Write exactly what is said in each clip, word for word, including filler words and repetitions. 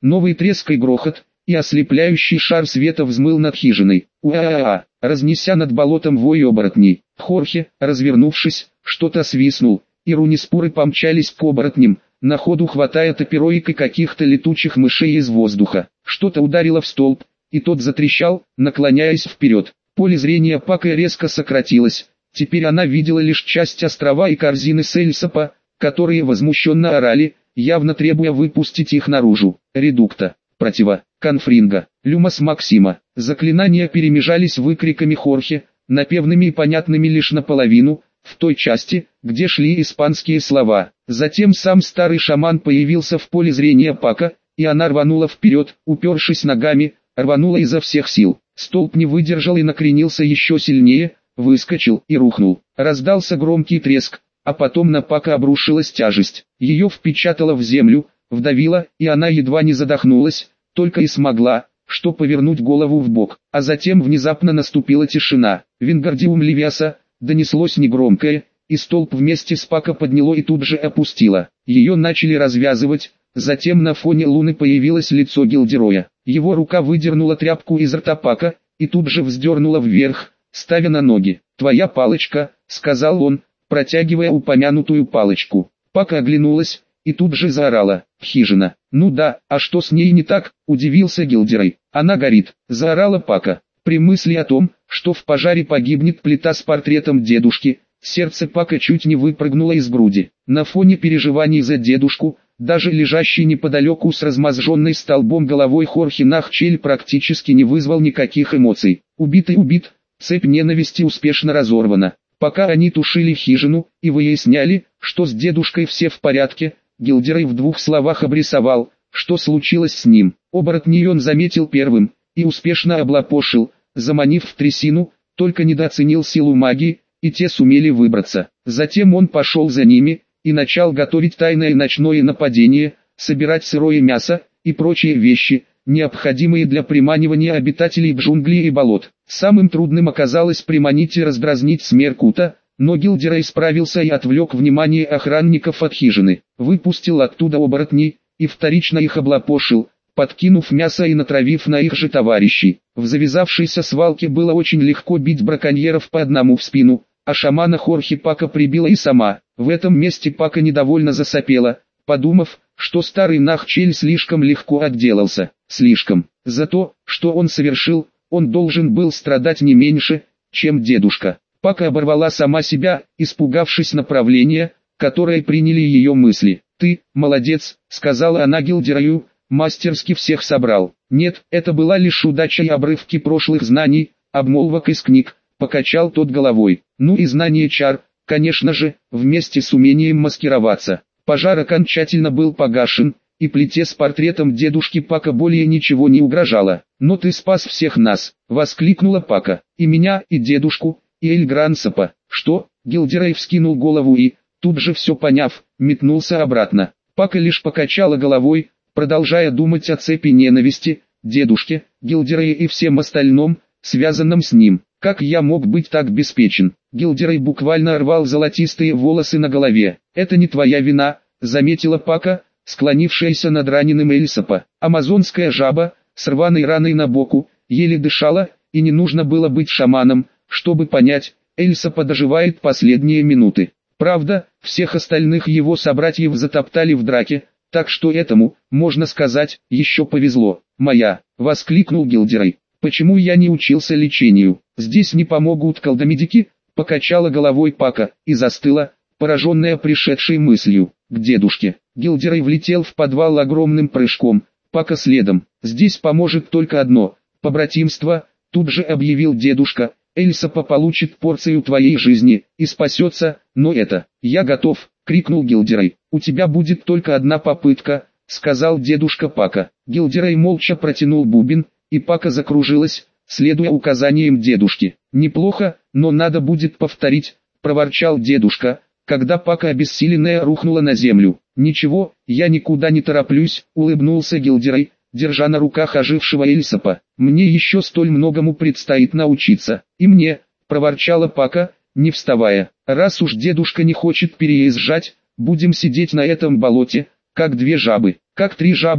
Новый треск и грохот, и ослепляющий шар света взмыл над хижиной. Уа-а-а, разнеся над болотом вой оборотней. Хорхе, развернувшись, что-то свистнул, и руниспоры помчались к оборотням, на ходу хватая топироик и каких-то летучих мышей из воздуха. Что-то ударило в столб, и тот затрещал, наклоняясь вперед. Поле зрения Пака резко сократилось. Теперь она видела лишь часть острова и корзины с Эльсапа, которые возмущенно орали, явно требуя выпустить их наружу. Редукта, протива, конфринга, люмас максима. Заклинания перемежались выкриками Хорхе, напевными и понятными лишь наполовину, в той части, где шли испанские слова. Затем сам старый шаман появился в поле зрения Пака, и она рванула вперед, упершись ногами, рванула изо всех сил. Столб не выдержал и накренился еще сильнее, выскочил и рухнул. Раздался громкий треск, а потом на Пака обрушилась тяжесть. Ее впечатало в землю, вдавило, и она едва не задохнулась, только и смогла, что повернуть голову в бок. А затем внезапно наступила тишина. Вингардиум Левиаса, донеслось негромкое, и столб вместе с Пака подняло и тут же опустило. Ее начали развязывать, затем на фоне луны появилось лицо Гилдероя. Его рука выдернула тряпку из рта Пака, и тут же вздернула вверх, ставя на ноги. «Твоя палочка», — сказал он, протягивая упомянутую палочку. Пака оглянулась, и тут же заорала: «Хижина!» «Ну да, а что с ней не так?» — удивился Гилдерой. «Она горит», — заорала Пака. При мысли о том, что в пожаре погибнет плита с портретом дедушки, сердце Пака чуть не выпрыгнуло из груди. На фоне переживаний за дедушку, даже лежащий неподалеку с размозженной столбом головой Хорхе Нахчель практически не вызвал никаких эмоций. Убитый убит, цепь ненависти успешно разорвана. Пока они тушили хижину и выясняли, что с дедушкой все в порядке, Гилдерой в двух словах обрисовал, что случилось с ним. Оборотней он заметил первым и успешно облапошил, заманив в трясину, только недооценил силу магии, и те сумели выбраться. Затем он пошел за ними и начал готовить тайное ночное нападение, собирать сырое мясо и прочие вещи, необходимые для приманивания обитателей джунглей и болот. Самым трудным оказалось приманить и раздразнить Смеркута, но Гилдерой справился и отвлек внимание охранников от хижины. Выпустил оттуда оборотней и вторично их облапошил, подкинув мясо и натравив на их же товарищей. В завязавшейся свалке было очень легко бить браконьеров по одному в спину, а шамана Хорхе Пака прибила и сама. В этом месте Пака недовольно засопела, подумав, что старый Нахчель слишком легко отделался. Слишком. За то, что он совершил, он должен был страдать не меньше, чем дедушка. Пака оборвала сама себя, испугавшись направления, которое приняли ее мысли. «Ты, молодец», — сказала она Гилдерою, — «мастерски всех собрал». «Нет, это была лишь удача и обрывки прошлых знаний, обмолвок из книг», — покачал тот головой. «Ну и знание чар, конечно же, вместе с умением маскироваться». Пожар окончательно был погашен, и плите с портретом дедушки Пака более ничего не угрожало. «Но ты спас всех нас», — воскликнула Пака. «И меня, и дедушку, и Эль Грансапа». «Что?» — Гилдерой вскинул голову и, тут же все поняв, метнулся обратно. Пака лишь покачала головой, продолжая думать о цепи ненависти, дедушке, Гилдерое и всем остальном, связанном с ним. «Как я мог быть так беспечен?» Гилдерой буквально рвал золотистые волосы на голове. «Это не твоя вина», — заметила Пака, склонившаяся над раненым Эльсапа. Амазонская жаба, с рваной раной на боку, еле дышала, и не нужно было быть шаманом, чтобы понять, Эльсапа доживает последние минуты. Правда, всех остальных его собратьев затоптали в драке, так что этому, можно сказать, еще повезло. «Моя!» — воскликнул Гилдерой. «Почему я не учился лечению? Здесь не помогут колдомедики?» — покачала головой Пака, и застыла, пораженная пришедшей мыслью. К дедушке. Гилдерой влетел в подвал огромным прыжком, Пака следом. «Здесь поможет только одно — побратимство», — тут же объявил дедушка. «Эльсапа получит порцию твоей жизни и спасется, но это...» «Я готов», — крикнул Гилдерой. «У тебя будет только одна попытка», — сказал дедушка Пака. Гилдерой молча протянул бубен, и Пака закружилась, следуя указаниям дедушки. «Неплохо, но надо будет повторить», — проворчал дедушка, когда Пака обессиленная рухнула на землю. «Ничего, я никуда не тороплюсь», — улыбнулся Гилдерой, держа на руках ожившего Эльсапа. «Мне еще столь многому предстоит научиться». «И мне», — проворчала Пака, не вставая. «Раз уж дедушка не хочет переезжать, будем сидеть на этом болоте, как две жабы». «Как три жабы», —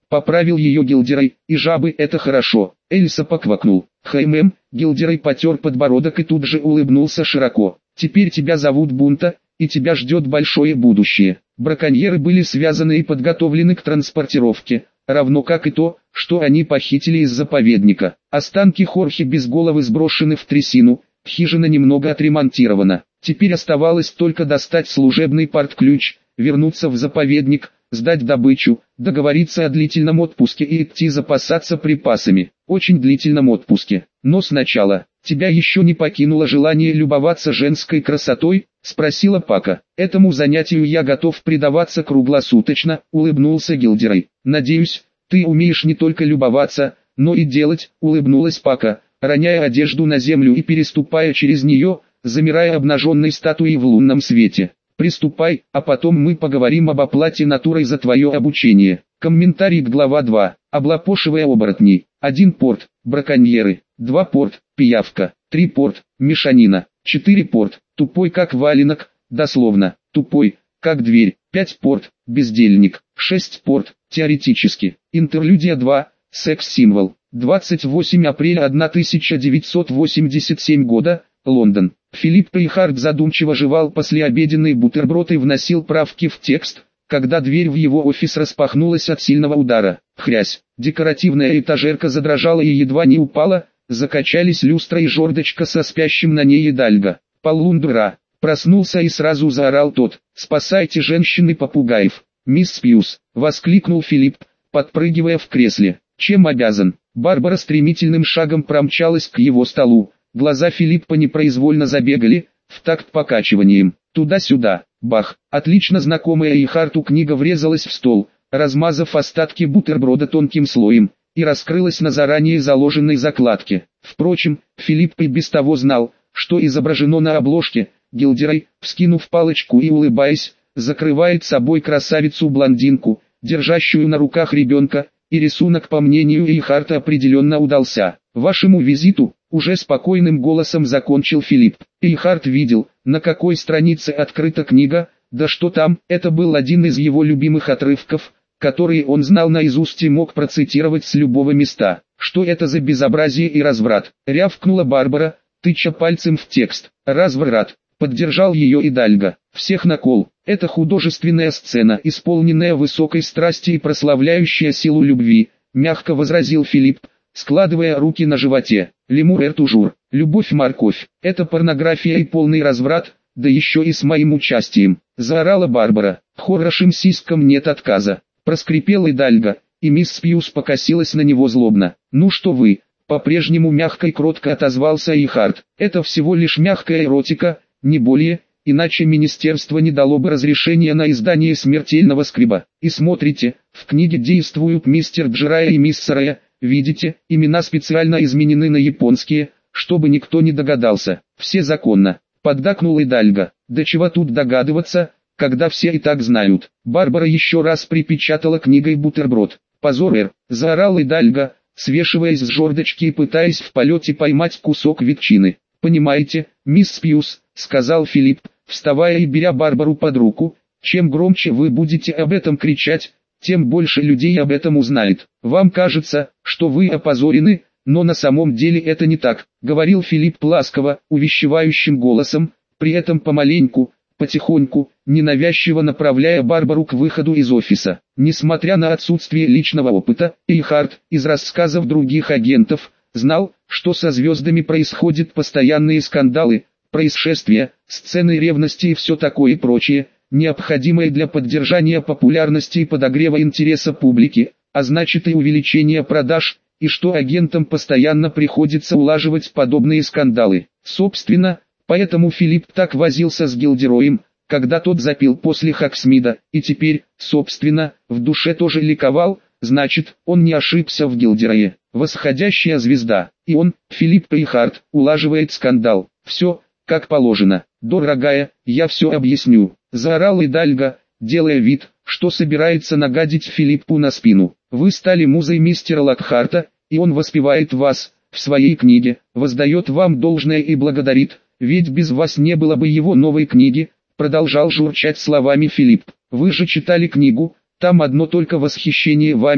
Поправил ее Гилдерой, и жабы это хорошо. Эльса поквакнул. Хэймэм, Гилдерой потер подбородок и тут же улыбнулся широко. Теперь тебя зовут Бунта, и тебя ждет большое будущее. Браконьеры были связаны и подготовлены к транспортировке, равно как и то, что они похитили из заповедника. Останки Хорхе без головы сброшены в трясину, хижина немного отремонтирована. Теперь оставалось только достать служебный партключ, вернуться в заповедник, сдать добычу, договориться о длительном отпуске и идти запасаться припасами. Очень длительном отпуске. Но сначала, тебя еще не покинуло желание любоваться женской красотой? Спросила Пака. Этому занятию я готов предаваться круглосуточно, улыбнулся Гилдерой. Надеюсь, ты умеешь не только любоваться, но и делать, улыбнулась Пака, роняя одежду на землю и переступая через нее, замирая обнаженной статуей в лунном свете. Приступай, а потом мы поговорим об оплате натурой за твое обучение. Комментарий к глава два. Облапошивая оборотней. один порт, браконьеры. два порт, пиявка. три порт, мешанина. четыре порт, тупой как валенок, дословно, тупой, как дверь. пять порт, бездельник. шесть порт, теоретически. Интерлюдия два, секс-символ. двадцать восьмого апреля тысяча девятьсот восемьдесят седьмого года, Лондон. Филипп Пейхард задумчиво жевал послеобеденный бутерброд и вносил правки в текст, когда дверь в его офис распахнулась от сильного удара. Хрясь, декоративная этажерка задрожала и едва не упала, закачались люстра и жердочка со спящим на ней Идальго. Полундра. Проснулся и сразу заорал тот: «Спасайте женщины-попугаев!» «Мисс Пьюз!» — воскликнул Филипп, подпрыгивая в кресле. «Чем обязан?» Барбара стремительным шагом промчалась к его столу. Глаза Филиппа непроизвольно забегали, в такт покачиванием. Туда-сюда, бах. Отлично знакомая Эйхарту книга врезалась в стол, размазав остатки бутерброда тонким слоем, и раскрылась на заранее заложенной закладке. Впрочем, Филипп и без того знал, что изображено на обложке. Гилдерой, вскинув палочку и улыбаясь, закрывает собой красавицу-блондинку, держащую на руках ребенка, и рисунок, по мнению Эйхарта, определенно удался. «Вашему визиту», — уже спокойным голосом закончил Филипп. Эйхарт видел, на какой странице открыта книга, да что там, это был один из его любимых отрывков, которые он знал наизусть и мог процитировать с любого места. «Что это за безобразие и разврат?» — рявкнула Барбара, тыча пальцем в текст. «Разврат», — поддержал ее Идальго. «Всех на кол. Это художественная сцена, исполненная высокой страсти и прославляющая силу любви», — мягко возразил Филипп, складывая руки на животе. «Лемур эр тужур, любовь-морковь, это порнография и полный разврат, да еще и с моим участием», — заорала Барбара. «Хорошим сиськам нет отказа», — проскрипел Идальго, и мисс Пьюз покосилась на него злобно. «Ну что вы?» — по-прежнему мягко и кротко отозвался Эйхарт. «Это всего лишь мягкая эротика, не более, иначе министерство не дало бы разрешения на издание смертельного скриба. И смотрите, в книге действуют мистер Джирая и мисс Сарая. Видите, имена специально изменены на японские, чтобы никто не догадался. Все законно», — поддакнул Идальго. «Да чего тут догадываться, когда все и так знают». Барбара еще раз припечатала книгой бутерброд. «Позор, эр!» — заорал Идальго, свешиваясь с жердочки и пытаясь в полете поймать кусок ветчины. «Понимаете, мисс Пьюз», — сказал Филипп, вставая и беря Барбару под руку, «чем громче вы будете об этом кричать, тем больше людей об этом узнает. Вам кажется, что вы опозорены, но на самом деле это не так», — говорил Филипп ласково, увещевающим голосом, при этом помаленьку, потихоньку, ненавязчиво направляя Барбару к выходу из офиса. Несмотря на отсутствие личного опыта, Эйхарт, из рассказов других агентов, знал, что со звездами происходят постоянные скандалы, происшествия, сцены ревности и все такое прочее, необходимое для поддержания популярности и подогрева интереса публики, а значит и увеличения продаж, и что агентам постоянно приходится улаживать подобные скандалы. Собственно, поэтому Филипп так возился с Гилдероем, когда тот запил после Хоксмида, и теперь, собственно, в душе тоже ликовал, значит, он не ошибся в Гилдерое. Восходящая звезда, и он, Филипп Пейхард, улаживает скандал. Все, как положено. «Дорогая, я все объясню», — заорал Идальго, делая вид, что собирается нагадить Филиппу на спину. «Вы стали музой мистера Локхарта, и он воспевает вас, в своей книге, воздает вам должное и благодарит, ведь без вас не было бы его новой книги», — продолжал журчать словами Филипп. «Вы же читали книгу, там одно только восхищение вами,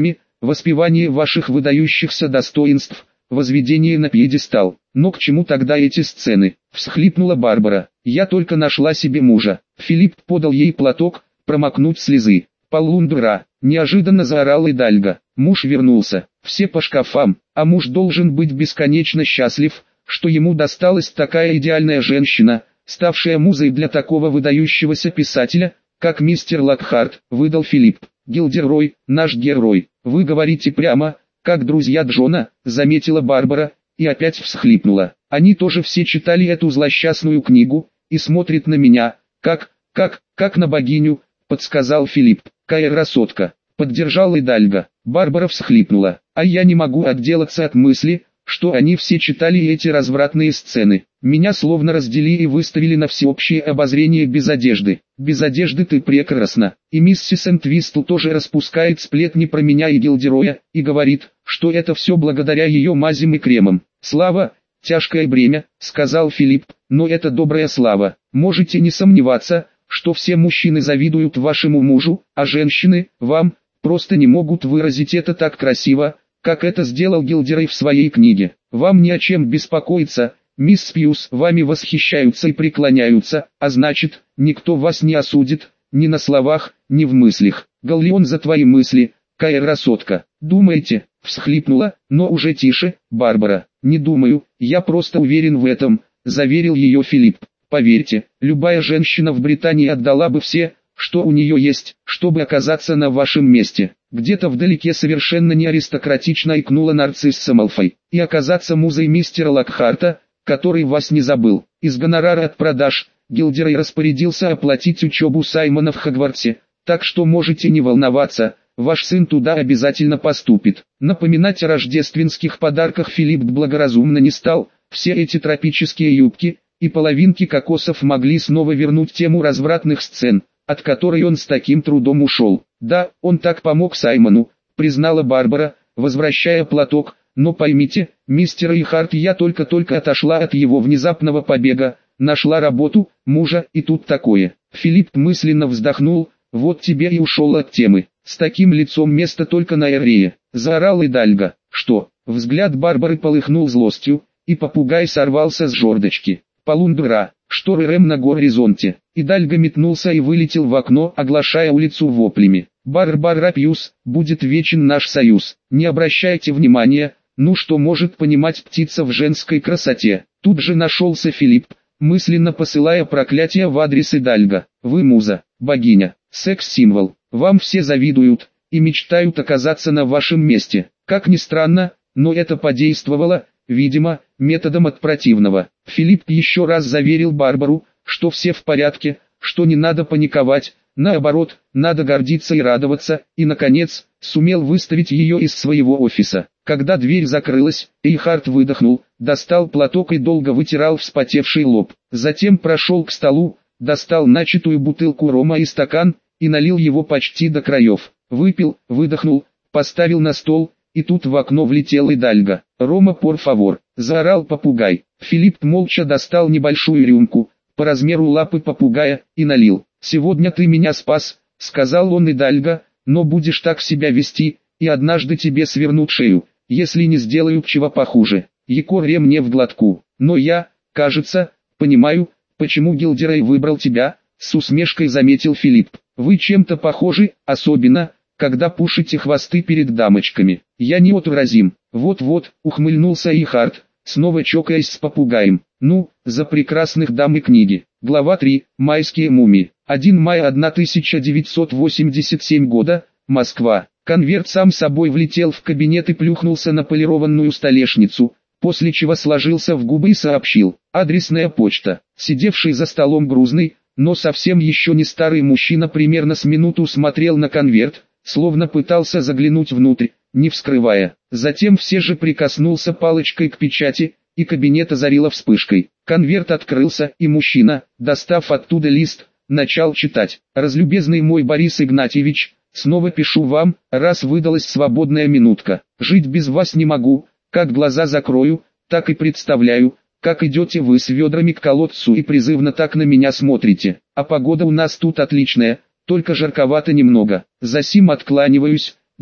воспевание ваших выдающихся достоинств, возведение на пьедестал. Но к чему тогда эти сцены? Всхлипнула Барбара. Я только нашла себе мужа. Филипп подал ей платок, промокнуть слезы. Полундра, неожиданно заорал Идальго. Муж вернулся. Все по шкафам, а муж должен быть бесконечно счастлив, что ему досталась такая идеальная женщина, ставшая музой для такого выдающегося писателя, как мистер Локхарт, выдал Филипп. Гилдерой, наш герой. Вы говорите прямо, как друзья Джона, заметила Барбара, и опять всхлипнула. Они тоже все читали эту злосчастную книгу, и смотрят на меня, как, как, как на богиню, подсказал Филипп. Какая красотка, поддержал Идальго. Барбара всхлипнула. А я не могу отделаться от мысли, что они все читали эти развратные сцены. Меня словно разделили и выставили на всеобщее обозрение без одежды. Без одежды ты прекрасна. И миссис Энтвистл тоже распускает сплетни про меня и Гилдероя, и говорит, что это все благодаря ее мазям и кремам. Слава, тяжкое бремя, сказал Филипп, но это добрая слава. Можете не сомневаться, что все мужчины завидуют вашему мужу, а женщины, вам, просто не могут выразить это так красиво, как это сделал Гилдерой в своей книге. Вам не о чем беспокоиться, мисс Пьюс, вами восхищаются и преклоняются, а значит, никто вас не осудит, ни на словах, ни в мыслях. Галлион за твои мысли, какая красотка. Думаете, всхлипнула, но уже тише, Барбара. Не думаю, я просто уверен в этом, заверил ее Филипп. Поверьте, любая женщина в Британии отдала бы все, что у нее есть, чтобы оказаться на вашем месте. Где-то вдалеке совершенно не аристократично икнула нарцисса Малфой. И оказаться музой мистера Локхарта, который вас не забыл. Из гонорара от продаж, Гилдерой распорядился оплатить учебу Саймона в Хогвартсе, так что можете не волноваться, ваш сын туда обязательно поступит. Напоминать о рождественских подарках Филипп благоразумно не стал, все эти тропические юбки и половинки кокосов могли снова вернуть тему развратных сцен, от которой он с таким трудом ушел. Да, он так помог Саймону, признала Барбара, возвращая платок, но поймите, мистер Ихарт, я только-только отошла от его внезапного побега, нашла работу, мужа и тут такое. Филипп мысленно вздохнул, вот тебе и ушел от темы. С таким лицом место только на Эрее, заорал Идальго. Что? Взгляд Барбары полыхнул злостью, и попугай сорвался с жердочки. Полундра, шторы Рэм на горизонте. Идальго метнулся и вылетел в окно, оглашая улицу воплями. Барбара Пьюс, будет вечен наш союз. Не обращайте внимания, ну что может понимать птица в женской красоте. Тут же нашелся Филипп, мысленно посылая проклятие в адрес Идальго. Вы муза, богиня, секс-символ. Вам все завидуют и мечтают оказаться на вашем месте. Как ни странно, но это подействовало, видимо, методом от противного. Филипп еще раз заверил Барбару, что все в порядке, что не надо паниковать, наоборот, надо гордиться и радоваться, и, наконец, сумел выставить ее из своего офиса. Когда дверь закрылась, Эйхарт выдохнул, достал платок и долго вытирал вспотевший лоб. Затем прошел к столу, достал начатую бутылку рома и стакан, и налил его почти до краев. Выпил, выдохнул, поставил на стол, и тут в окно влетел Идальго. «Рома, пор фавор!» – заорал попугай. Филипп молча достал небольшую рюмку, по размеру лапы попугая, и налил. «Сегодня ты меня спас», – сказал он Идальго, – «но будешь так себя вести, и однажды тебе свернут шею, если не сделают чего похуже. Якоре мне в глотку. Но я, кажется, понимаю, почему Гилдерой выбрал тебя», – с усмешкой заметил Филипп. «Вы чем-то похожи, особенно, когда пушите хвосты перед дамочками. Я неотвразим». «Вот-вот», — ухмыльнулся Ихарт, снова чокаясь с попугаем. «Ну, за прекрасных дам и книги». Глава три. Майские мумии. первого мая тысяча девятьсот восемьдесят седьмого года, Москва. Конверт сам собой влетел в кабинет и плюхнулся на полированную столешницу, после чего сложился в губы и сообщил. Адресная почта. Сидевший за столом грузный, но совсем еще не старый мужчина примерно с минуту смотрел на конверт, словно пытался заглянуть внутрь, не вскрывая. Затем все же прикоснулся палочкой к печати, и кабинет озарило вспышкой. Конверт открылся, и мужчина, достав оттуда лист, начал читать. «Разлюбезный мой Борис Игнатьевич, снова пишу вам, раз выдалась свободная минутка. Жить без вас не могу, как глаза закрою, так и представляю, как идете вы с ведрами к колодцу и призывно так на меня смотрите. А погода у нас тут отличная, только жарковато немного. Засим откланиваюсь, дела».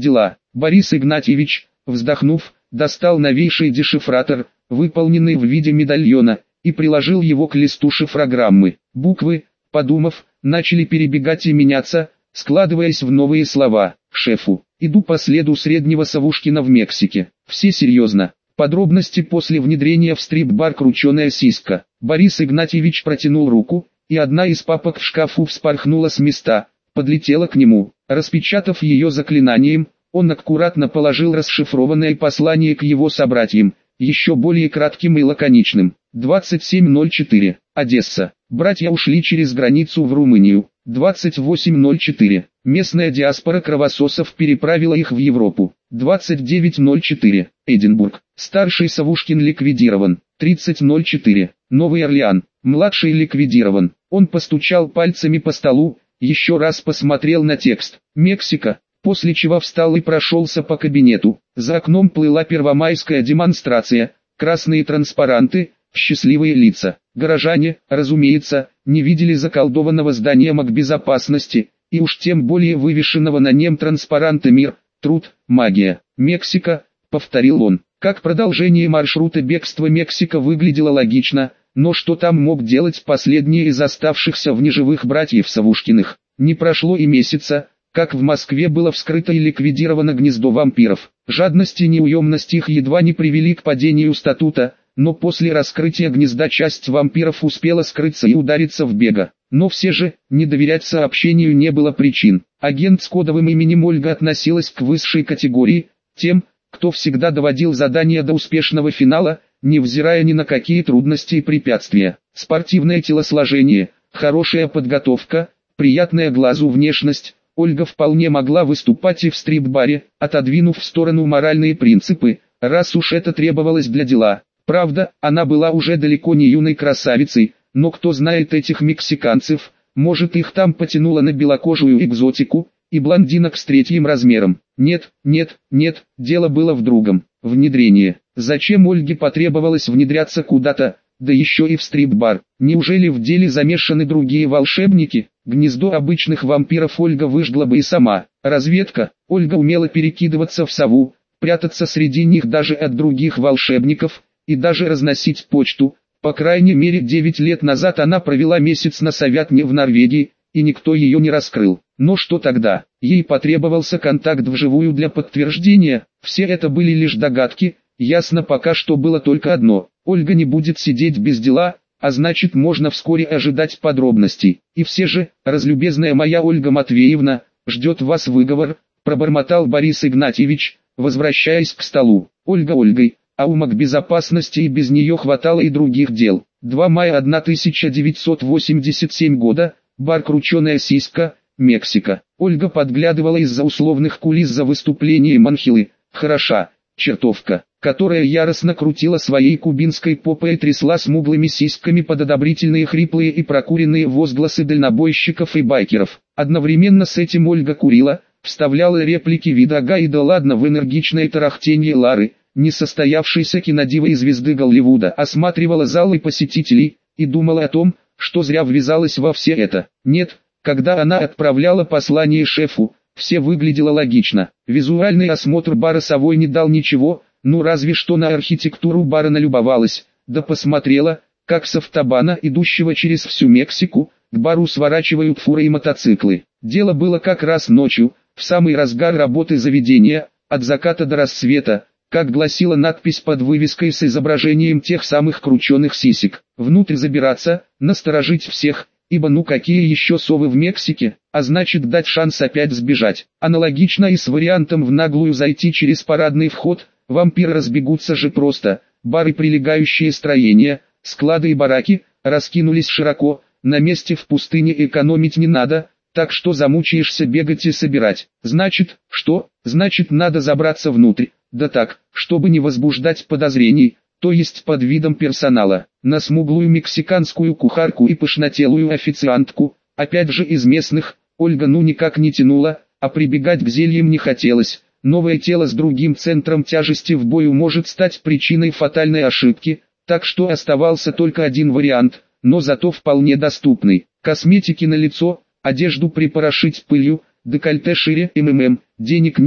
Борис Игнатьевич, вздохнув, достал новейший дешифратор, выполненный в виде медальона, и приложил его к листу шифрограммы. Буквы, подумав, начали перебегать и меняться, складываясь в новые слова. Шефу, иду по следу среднего Савушкина в Мексике. Все серьезно. Подробности после внедрения в стрип-бар крученая сиська. Борис Игнатьевич протянул руку, и одна из папок в шкафу вспорхнула с места, подлетела к нему. Распечатав ее заклинанием, он аккуратно положил расшифрованное послание к его собратьям, еще более кратким и лаконичным. двадцать семь ноль четыре. Одесса. Братья ушли через границу в Румынию. двадцать восемь ноль четыре. Местная диаспора кровососов переправила их в Европу. двадцать девять ноль четыре. Эдинбург. Старший Савушкин ликвидирован. тридцать ноль четыре. Новый Орлеан. Младший ликвидирован. Он постучал пальцами по столу, еще раз посмотрел на текст. Мексика. После чего встал и прошелся по кабинету. За окном плыла первомайская демонстрация, красные транспаранты, счастливые лица. Горожане, разумеется, не видели заколдованного здания МакБезопасности, и уж тем более вывешенного на нем транспаранта «Мир, труд, магия». «Мексика», — повторил он. Как продолжение маршрута бегства Мексика выглядела логично, но что там мог делать последний из оставшихся в неживых братьев Савушкиных? Не прошло и месяца, как в Москве было вскрыто и ликвидировано гнездо вампиров. Жадность и неуемность их едва не привели к падению статута, но после раскрытия гнезда часть вампиров успела скрыться и удариться в бега. Но все же, не доверять сообщению не было причин. Агент с кодовым именем Ольга относилась к высшей категории, тем, кто всегда доводил задание до успешного финала, невзирая ни на какие трудности и препятствия. Спортивное телосложение, хорошая подготовка, приятная глазу внешность. Ольга вполне могла выступать и в стрип-баре, отодвинув в сторону моральные принципы, раз уж это требовалось для дела. Правда, она была уже далеко не юной красавицей, но кто знает этих мексиканцев, может их там потянуло на белокожую экзотику, и блондинок с третьим размером. Нет, нет, нет, дело было в другом. Внедрение. Зачем Ольге потребовалось внедряться куда-то, да еще и в стрип-бар? Неужели в деле замешаны другие волшебники? Гнездо обычных вампиров Ольга выжгла бы и сама. Разведка. Ольга умела перекидываться в сову, прятаться среди них даже от других волшебников, и даже разносить почту. По крайней мере девять лет назад она провела месяц на Совятне в Норвегии, и никто ее не раскрыл. Но что тогда? Ей потребовался контакт вживую для подтверждения. Все это были лишь догадки, ясно пока что было только одно. Ольга не будет сидеть без дела, а значит можно вскоре ожидать подробностей. И все же, разлюбезная моя Ольга Матвеевна, ждет вас выговор, пробормотал Борис Игнатьевич, возвращаясь к столу. Ольга Ольгой, а у МакБезопасности и без нее хватало и других дел. два мая тысяча девятьсот восемьдесят седьмого года, бар «Крученая сиська», Мексика. Ольга подглядывала из-за условных кулис за выступлением Анхилы. Хороша, чертовка, которая яростно крутила своей кубинской попой и трясла смуглыми сиськами под одобрительные хриплые и прокуренные возгласы дальнобойщиков и байкеров. Одновременно с этим Ольга курила, вставляла реплики вида «ага» и «да ладно» в энергичное тарахтенье Лары, несостоявшейся кинодивы и звезды Голливуда, осматривала залы посетителей и думала о том, что зря ввязалась во все это. Нет, когда она отправляла послание шефу, все выглядело логично. Визуальный осмотр бара совой не дал ничего, ну разве что на архитектуру бара налюбовалась, да посмотрела, как с автобана, идущего через всю Мексику, к бару сворачивают фуры и мотоциклы. Дело было как раз ночью, в самый разгар работы заведения, от заката до рассвета, как гласила надпись под вывеской с изображением тех самых крученых сисек. Внутрь забираться, насторожить всех, ибо ну какие еще совы в Мексике, а значит дать шанс опять сбежать. Аналогично и с вариантом в наглую зайти через парадный вход, вампиры разбегутся же просто. Бары, прилегающие строения, склады и бараки, раскинулись широко, на месте в пустыне экономить не надо, так что замучаешься бегать и собирать. Значит, что? Значит надо забраться внутрь, да так, чтобы не возбуждать подозрений, то есть под видом персонала. На смуглую мексиканскую кухарку и пышнотелую официантку, опять же из местных, Ольга ну никак не тянула, а прибегать к зельям не хотелось. Новое тело с другим центром тяжести в бою может стать причиной фатальной ошибки, так что оставался только один вариант, но зато вполне доступный. Косметики на лицо, одежду припорошить пылью, декольте шире, МММ, денег нет,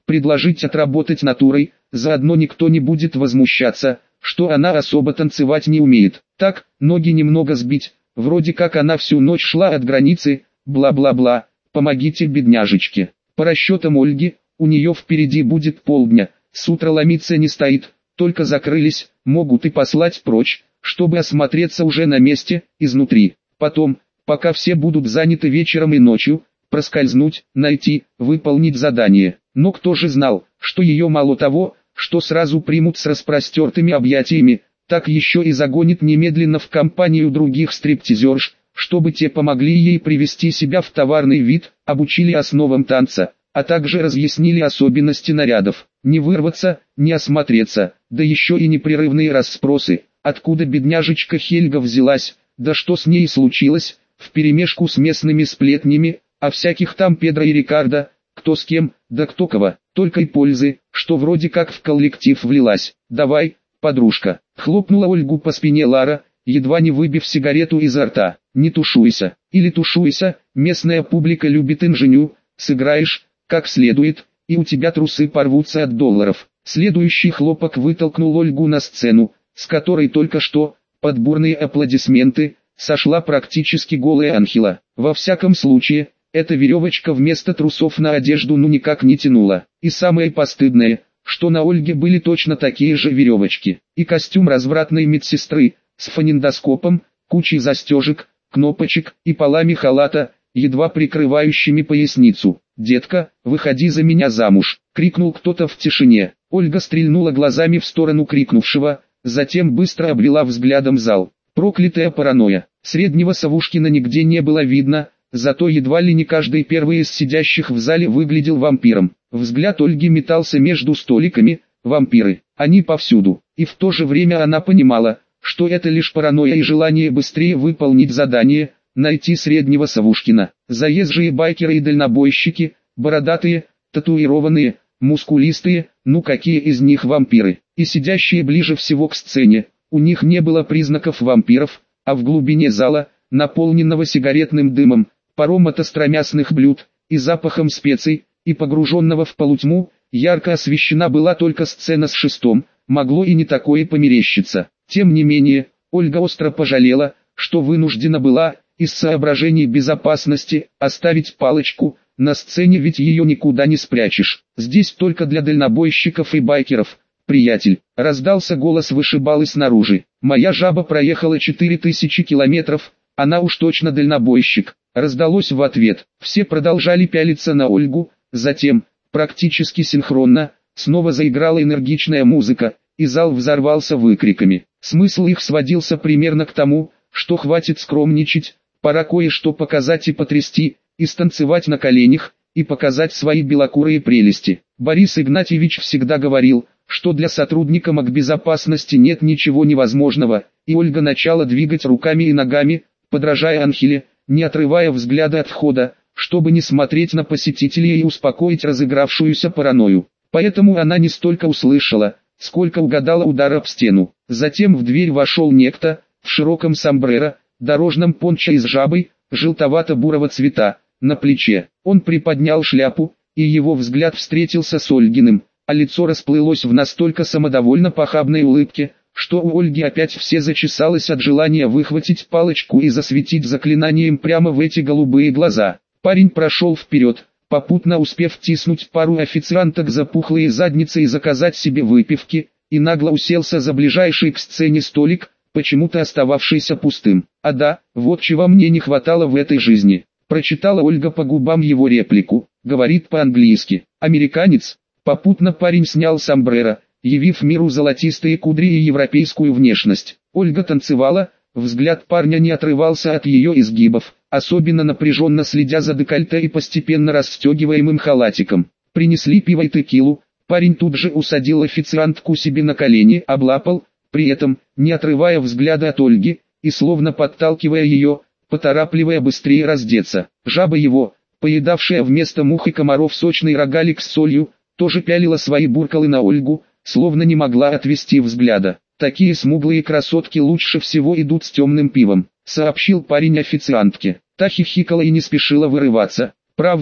предложить отработать натурой, заодно никто не будет возмущаться, что она особо танцевать не умеет. Так, ноги немного сбить, вроде как она всю ночь шла от границы, бла-бла-бла, помогите бедняжечке. По расчетам Ольги, у нее впереди будет полдня, с утра ломиться не стоит, только закрылись, могут и послать прочь, чтобы осмотреться уже на месте, изнутри. Потом, пока все будут заняты вечером и ночью, проскользнуть, найти, выполнить задание. Но кто же знал, что ее мало того, что сразу примут с распростертыми объятиями, так еще и загонит немедленно в компанию других стриптизерш, чтобы те помогли ей привести себя в товарный вид, обучили основам танца, а также разъяснили особенности нарядов. Не вырваться, не осмотреться, да еще и непрерывные расспросы, откуда бедняжечка Хельга взялась, да что с ней случилось, вперемешку с местными сплетнями, о всяких там Педро и Рикардо, кто с кем, да кто кого, только и пользы, что вроде как в коллектив влилась. «Давай, подружка», — хлопнула Ольгу по спине Лара, едва не выбив сигарету изо рта. «Не тушуйся, или тушуйся, местная публика любит инженю, сыграешь, как следует, и у тебя трусы порвутся от долларов». Следующий хлопок вытолкнул Ольгу на сцену, с которой только что, под бурные аплодисменты, сошла практически голая Анхела. Во всяком случае, эта веревочка вместо трусов на одежду ну никак не тянула. И самое постыдное, что на Ольге были точно такие же веревочки. И костюм развратной медсестры, с фонендоскопом, кучей застежек, кнопочек и полами халата, едва прикрывающими поясницу. «Детка, выходи за меня замуж!» — крикнул кто-то в тишине. Ольга стрельнула глазами в сторону крикнувшего, затем быстро обвела взглядом зал. Проклятая паранойя. Среднего Савушкина нигде не было видно, зато едва ли не каждый первый из сидящих в зале выглядел вампиром. Взгляд Ольги метался между столиками. Вампиры, они повсюду. И в то же время она понимала, что это лишь паранойя и желание быстрее выполнить задание, найти среднего Савушкина. Заезжие байкеры и дальнобойщики, бородатые, татуированные, мускулистые, ну какие из них вампиры? И сидящие ближе всего к сцене, у них не было признаков вампиров, а в глубине зала, наполненного сигаретным дымом, паром от остромясных блюд, и запахом специй, и погруженного в полутьму, ярко освещена была только сцена с шестом, могло и не такое померещиться. Тем не менее, Ольга остро пожалела, что вынуждена была, из соображений безопасности, оставить палочку на сцене, ведь ее никуда не спрячешь. Здесь только для дальнобойщиков и байкеров. «Приятель», — раздался голос вышибалы снаружи. «Моя жаба проехала четыре тысячи километров, она уж точно дальнобойщик», — раздалось в ответ. Все продолжали пялиться на Ольгу, затем, практически синхронно, снова заиграла энергичная музыка, и зал взорвался выкриками. Смысл их сводился примерно к тому, что хватит скромничать, пора кое-что показать и потрясти, и станцевать на коленях, и показать свои белокурые прелести. Борис Игнатьевич всегда говорил, что для сотрудника МАГ-безопасности нет ничего невозможного, и Ольга начала двигать руками и ногами, подражая Анхеле, не отрывая взгляда от входа, чтобы не смотреть на посетителей и успокоить разыгравшуюся паранойю. Поэтому она не столько услышала, сколько угадала удар об стену. Затем в дверь вошел некто, в широком сомбреро, дорожном пончо из жабы, желтовато-бурого цвета, на плече. Он приподнял шляпу, и его взгляд встретился с Ольгиным, а лицо расплылось в настолько самодовольно похабной улыбке, что у Ольги опять все зачесалось от желания выхватить палочку и засветить заклинанием прямо в эти голубые глаза. Парень прошел вперед, попутно успев тиснуть пару официанток за пухлые задницы и заказать себе выпивки, и нагло уселся за ближайший к сцене столик, почему-то остававшийся пустым. «А да, вот чего мне не хватало в этой жизни», — прочитала Ольга по губам его реплику. Говорит по-английски. Американец. Попутно парень снял сомбреро, явив миру золотистые кудри и европейскую внешность. Ольга танцевала, взгляд парня не отрывался от ее изгибов, особенно напряженно следя за декольте и постепенно расстегиваемым халатиком. Принесли пиво и текилу, парень тут же усадил официантку себе на колени, облапал, при этом, не отрывая взгляда от Ольги, и словно подталкивая ее, поторапливая быстрее раздеться. Жаба его, поедавшая вместо мух и комаров сочный рогалик с солью, тоже пялила свои буркалы на Ольгу, словно не могла отвести взгляда. «Такие смуглые красотки лучше всего идут с темным пивом», — сообщил парень официантке. Та хихикала и не спешила вырываться. Правда,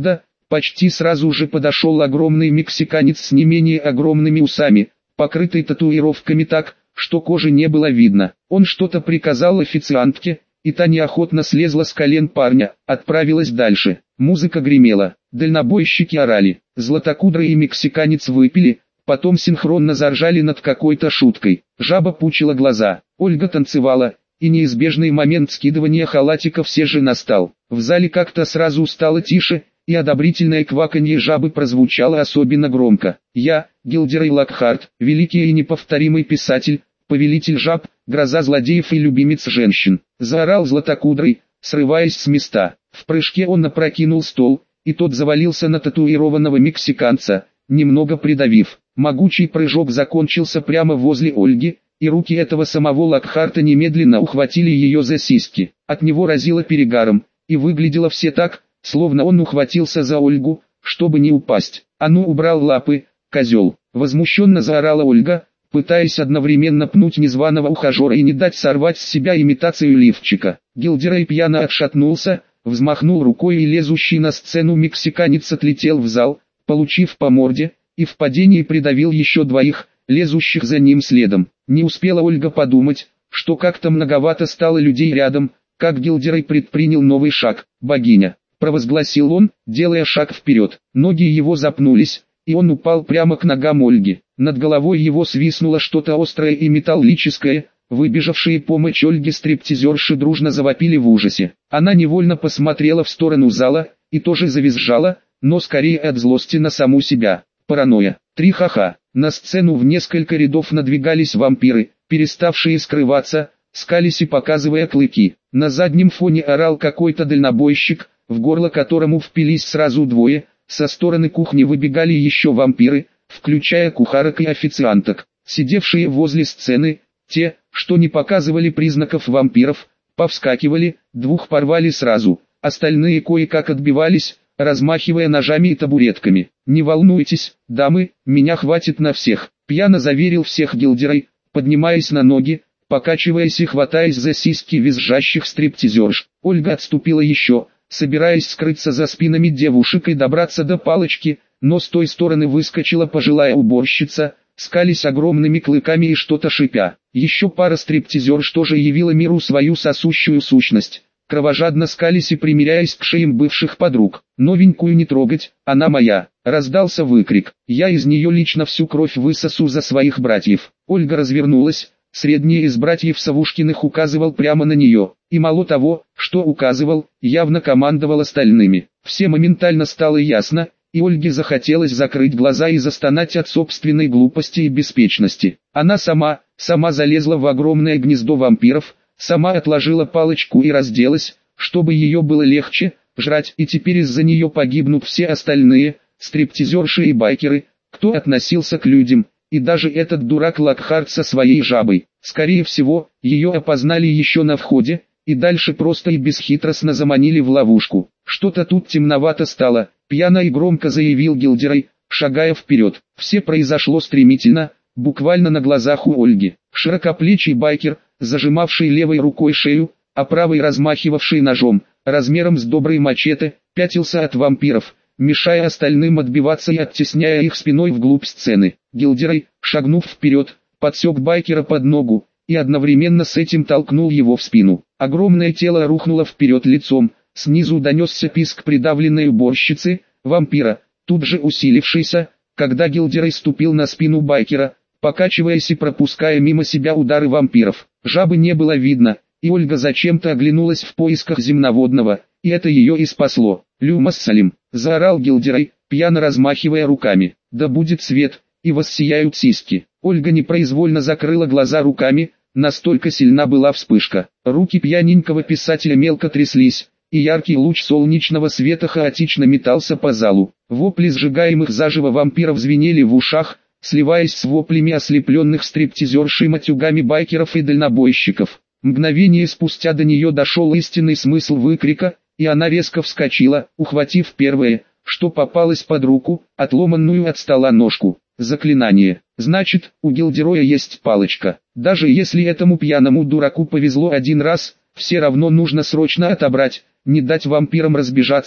Почти сразу же подошел огромный мексиканец с не менее огромными усами, покрытый татуировками так, что кожи не было видно. Он что-то приказал официантке, и та неохотно слезла с колен парня, отправилась дальше. Музыка гремела, дальнобойщики орали, златокудрый и мексиканец выпили, потом синхронно заржали над какой-то шуткой. Жаба пучила глаза, Ольга танцевала, и неизбежный момент скидывания халатика все же настал. В зале как-то сразу стало тише, и одобрительное кваканье жабы прозвучало особенно громко. Я, Гилдерей Локхарт, великий и неповторимый писатель, повелитель жаб, гроза злодеев и любимец женщин, заорал златокудрый, срываясь с места. В прыжке он опрокинул стол, и тот завалился на татуированного мексиканца, немного придавив. Могучий прыжок закончился прямо возле Ольги, и руки этого самого Локхарта немедленно ухватили ее за сиськи. От него разило перегаром, и выглядело все так, словно он ухватился за Ольгу, чтобы не упасть. «А ну, убрал лапы, козел!» Возмущенно заорала Ольга, пытаясь одновременно пнуть незваного ухажера и не дать сорвать с себя имитацию лифчика. Гилдерей пьяно отшатнулся, взмахнул рукой, и лезущий на сцену мексиканец отлетел в зал, получив по морде, и в падении придавил еще двоих, лезущих за ним следом. Не успела Ольга подумать, что как-то многовато стало людей рядом, как Гилдерей предпринял новый шаг. «Богиня!» — провозгласил он, делая шаг вперед. Ноги его запнулись, и он упал прямо к ногам Ольги. Над головой его свистнуло что-то острое и металлическое. Выбежавшие помочь Ольге стриптизерши дружно завопили в ужасе. Она невольно посмотрела в сторону зала, и тоже завизжала, но скорее от злости на саму себя. Паранойя. Три ха-ха. На сцену в несколько рядов надвигались вампиры, переставшие скрываться, скались и показывая клыки. На заднем фоне орал какой-то дальнобойщик, в горло которому впились сразу двое. Со стороны кухни выбегали еще вампиры, включая кухарок и официанток. Сидевшие возле сцены, те, что не показывали признаков вампиров, повскакивали, двух порвали сразу, остальные кое-как отбивались, размахивая ножами и табуретками. «Не волнуйтесь, дамы, меня хватит на всех», — пьяно заверил всех Гилдерей, поднимаясь на ноги, покачиваясь и хватаясь за сиськи визжащих стриптизерш. Ольга отступила еще, собираясь скрыться за спинами девушек и добраться до палочки, но с той стороны выскочила пожилая уборщица, скались огромными клыками и что-то шипя. Еще пара стриптизерш тоже явила миру свою сосущую сущность, кровожадно скались и примиряясь к шеям бывших подруг. «Новенькую не трогать, она моя!» — раздался выкрик. «Я из нее лично всю кровь высосу за своих братьев». Ольга развернулась, средний из братьев Савушкиных указывал прямо на нее, и мало того, что указывал, явно командовал остальными. Все моментально стало ясно, и Ольге захотелось закрыть глаза и застонать от собственной глупости и беспечности. Она сама, сама залезла в огромное гнездо вампиров, сама отложила палочку и разделась, чтобы ее было легче жрать, и теперь из-за нее погибнут все остальные, стриптизерши и байкеры, кто относился к людям, и даже этот дурак Локхарт со своей жабой. Скорее всего, ее опознали еще на входе, и дальше просто и бесхитростно заманили в ловушку. «Что-то тут темновато стало», — пьяно и громко заявил Гилдерей, шагая вперед. Все произошло стремительно, буквально на глазах у Ольги. Широкоплечий байкер, зажимавший левой рукой шею, а правой размахивавший ножом, размером с добрый мачете, пятился от вампиров, мешая остальным отбиваться и оттесняя их спиной вглубь сцены. Гилдерей, шагнув вперед, подсек байкера под ногу, и одновременно с этим толкнул его в спину. Огромное тело рухнуло вперед лицом, снизу донесся писк придавленной уборщицы, вампира, тут же усилившийся, когда Гилдерей ступил на спину байкера, покачиваясь и пропуская мимо себя удары вампиров. Жабы не было видно, и Ольга зачем-то оглянулась в поисках земноводного, и это ее и спасло. «Люмас Салим!» — заорал Гилдерей, пьяно размахивая руками. «Да будет свет, и воссияют сиськи!» Ольга непроизвольно закрыла глаза руками, настолько сильна была вспышка. Руки пьяненького писателя мелко тряслись, и яркий луч солнечного света хаотично метался по залу. Вопли сжигаемых заживо вампиров звенели в ушах, сливаясь с воплями ослепленных стриптизерш и матюгами байкеров и дальнобойщиков. Мгновение спустя до нее дошел истинный смысл выкрика, и она резко вскочила, ухватив первое, что попалось под руку, отломанную от стола ножку. Заклинание. Значит, у Гилдероя есть палочка. Даже если этому пьяному дураку повезло один раз, все равно нужно срочно отобрать, не дать вампирам разбежаться,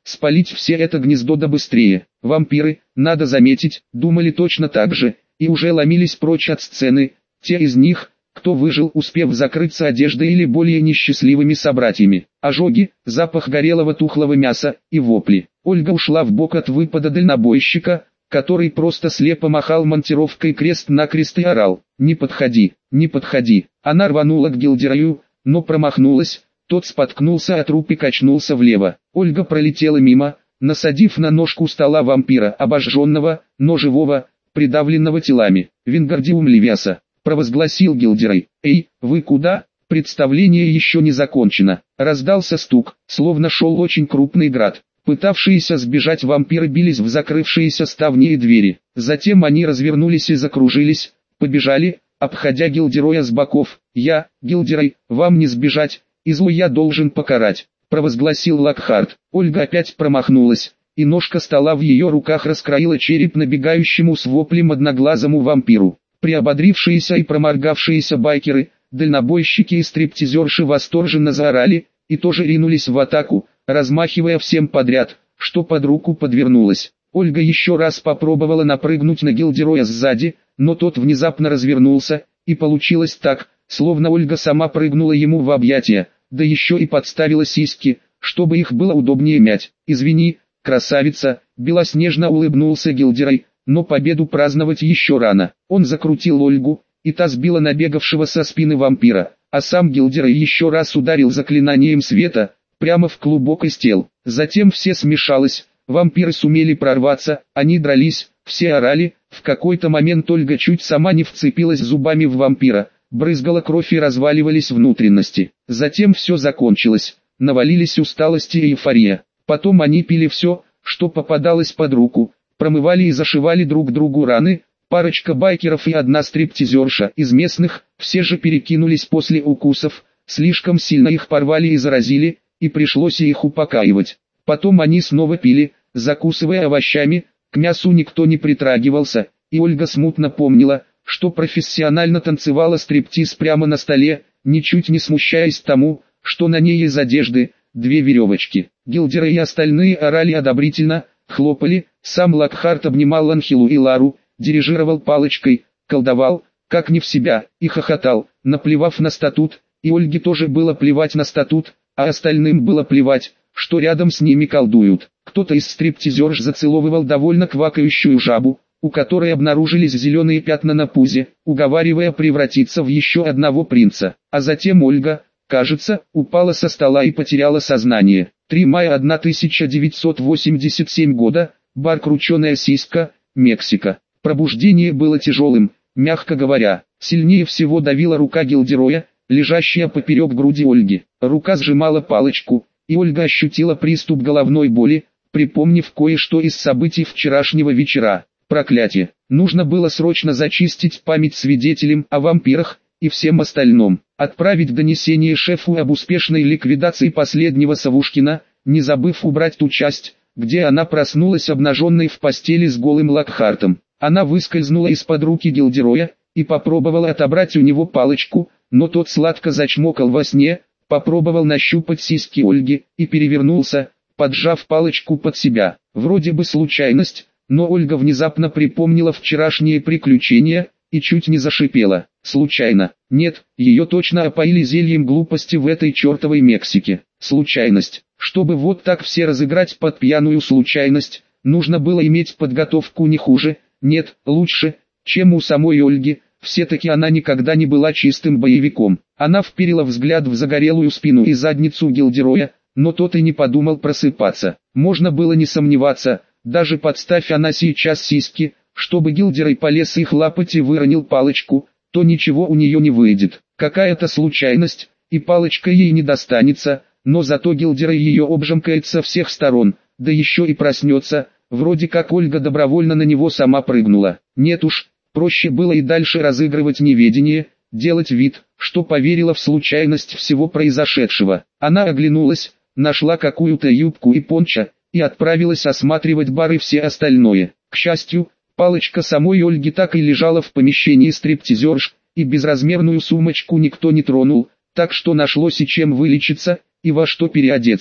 спалить все это гнездо да быстрее. Вампиры, надо заметить, думали точно так же, и уже ломились прочь от сцены, те из них, кто выжил, успев закрыться одеждой или более несчастливыми собратьями. Ожоги, запах горелого тухлого мяса и вопли. Ольга ушла вбок от выпада дальнобойщика, который просто слепо махал монтировкой крест-накрест и орал: «Не подходи, не подходи». Она рванула к Гилдераю, но промахнулась, тот споткнулся о труп и качнулся влево. Ольга пролетела мимо, насадив на ножку стола вампира, обожженного, но живого, придавленного телами. «Вингардиум левиаса», — провозгласил Гилдерай. «Эй, вы куда? Представление еще не закончено». Раздался стук, словно шел очень крупный град. Пытавшиеся сбежать вампиры бились в закрывшиеся ставни и двери. Затем они развернулись и закружились, побежали, обходя Гилдероя с боков. «Я, Гилдерай, вам не сбежать, и зло я должен покарать», — провозгласил Локхарт. Ольга опять промахнулась, и ножка стола в ее руках раскроила череп набегающему с воплем одноглазому вампиру. Приободрившиеся и проморгавшиеся байкеры, дальнобойщики и стриптизерши восторженно заорали, и тоже ринулись в атаку, размахивая всем подряд, что под руку подвернулось. Ольга еще раз попробовала напрыгнуть на Гилдероя сзади, но тот внезапно развернулся, и получилось так, словно Ольга сама прыгнула ему в объятия, да еще и подставила сиськи, чтобы их было удобнее мять. «Извини, красавица», — белоснежно улыбнулся Гилдерай, но победу праздновать еще рано. Он закрутил Ольгу, и та сбила набегавшего со спины вампира, а сам Гилдерай еще раз ударил заклинанием света, прямо в клубок из тел. Затем все смешалось, вампиры сумели прорваться, они дрались, все орали, в какой-то момент Ольга чуть сама не вцепилась зубами в вампира, брызгала кровь и разваливались внутренности. Затем все закончилось, навалились усталость и эйфория. Потом они пили все, что попадалось под руку, промывали и зашивали друг другу раны, парочка байкеров и одна стриптизерша из местных, все же перекинулись после укусов, слишком сильно их порвали и заразили, и пришлось их упокаивать. Потом они снова пили, закусывая овощами, к мясу никто не притрагивался, и Ольга смутно помнила, что профессионально танцевала стриптиз прямо на столе, ничуть не смущаясь тому, что на ней из одежды две веревочки. Гилдеры и остальные орали одобрительно, хлопали, сам Локхарт обнимал Анхелу и Лару, дирижировал палочкой, колдовал, как не в себя, и хохотал, наплевав на статут, и Ольге тоже было плевать на статут, а остальным было плевать, что рядом с ними колдуют. Кто-то из стриптизерш зацеловывал довольно квакающую жабу, у которой обнаружились зеленые пятна на пузе, уговаривая превратиться в еще одного принца. А затем Ольга, кажется, упала со стола и потеряла сознание. три мая тысяча девятьсот восемьдесят седьмого года, бар «Крученая сиська», Мексика. Пробуждение было тяжелым, мягко говоря. Сильнее всего давила рука Гилдероя, лежащая поперек груди Ольги. Рука сжимала палочку, и Ольга ощутила приступ головной боли, припомнив кое-что из событий вчерашнего вечера. Проклятие! Нужно было срочно зачистить память свидетелям о вампирах и всем остальном. Отправить донесение шефу об успешной ликвидации последнего Савушкина, не забыв убрать ту часть, где она проснулась обнаженной в постели с голым Локхартом. Она выскользнула из-под руки Гилдероя и попробовала отобрать у него палочку, но тот сладко зачмокал во сне, попробовал нащупать сиськи Ольги и перевернулся, поджав палочку под себя. Вроде бы случайность, но Ольга внезапно припомнила вчерашние приключения и чуть не зашипела. Случайно? Нет, ее точно опоили зельем глупости в этой чертовой Мексике. Случайность. Чтобы вот так все разыграть под пьяную случайность, нужно было иметь подготовку не хуже, нет, лучше, чем у самой Ольги. Все-таки она никогда не была чистым боевиком. Она вперила взгляд в загорелую спину и задницу Гилдероя, но тот и не подумал просыпаться. Можно было не сомневаться, даже подставь она сейчас сиськи, чтобы Гилдерой полез их лапать и выронил палочку, то ничего у нее не выйдет. Какая-то случайность, и палочка ей не достанется, но зато Гилдерой ее обжамкает со всех сторон, да еще и проснется, вроде как Ольга добровольно на него сама прыгнула. Нет уж, проще было и дальше разыгрывать неведение, делать вид, что поверила в случайность всего произошедшего. Она оглянулась, нашла какую-то юбку и пончо, и отправилась осматривать бар и все остальное. К счастью, палочка самой Ольги так и лежала в помещении стриптизерш, и безразмерную сумочку никто не тронул, так что нашлось и чем вылечиться, и во что переодеться.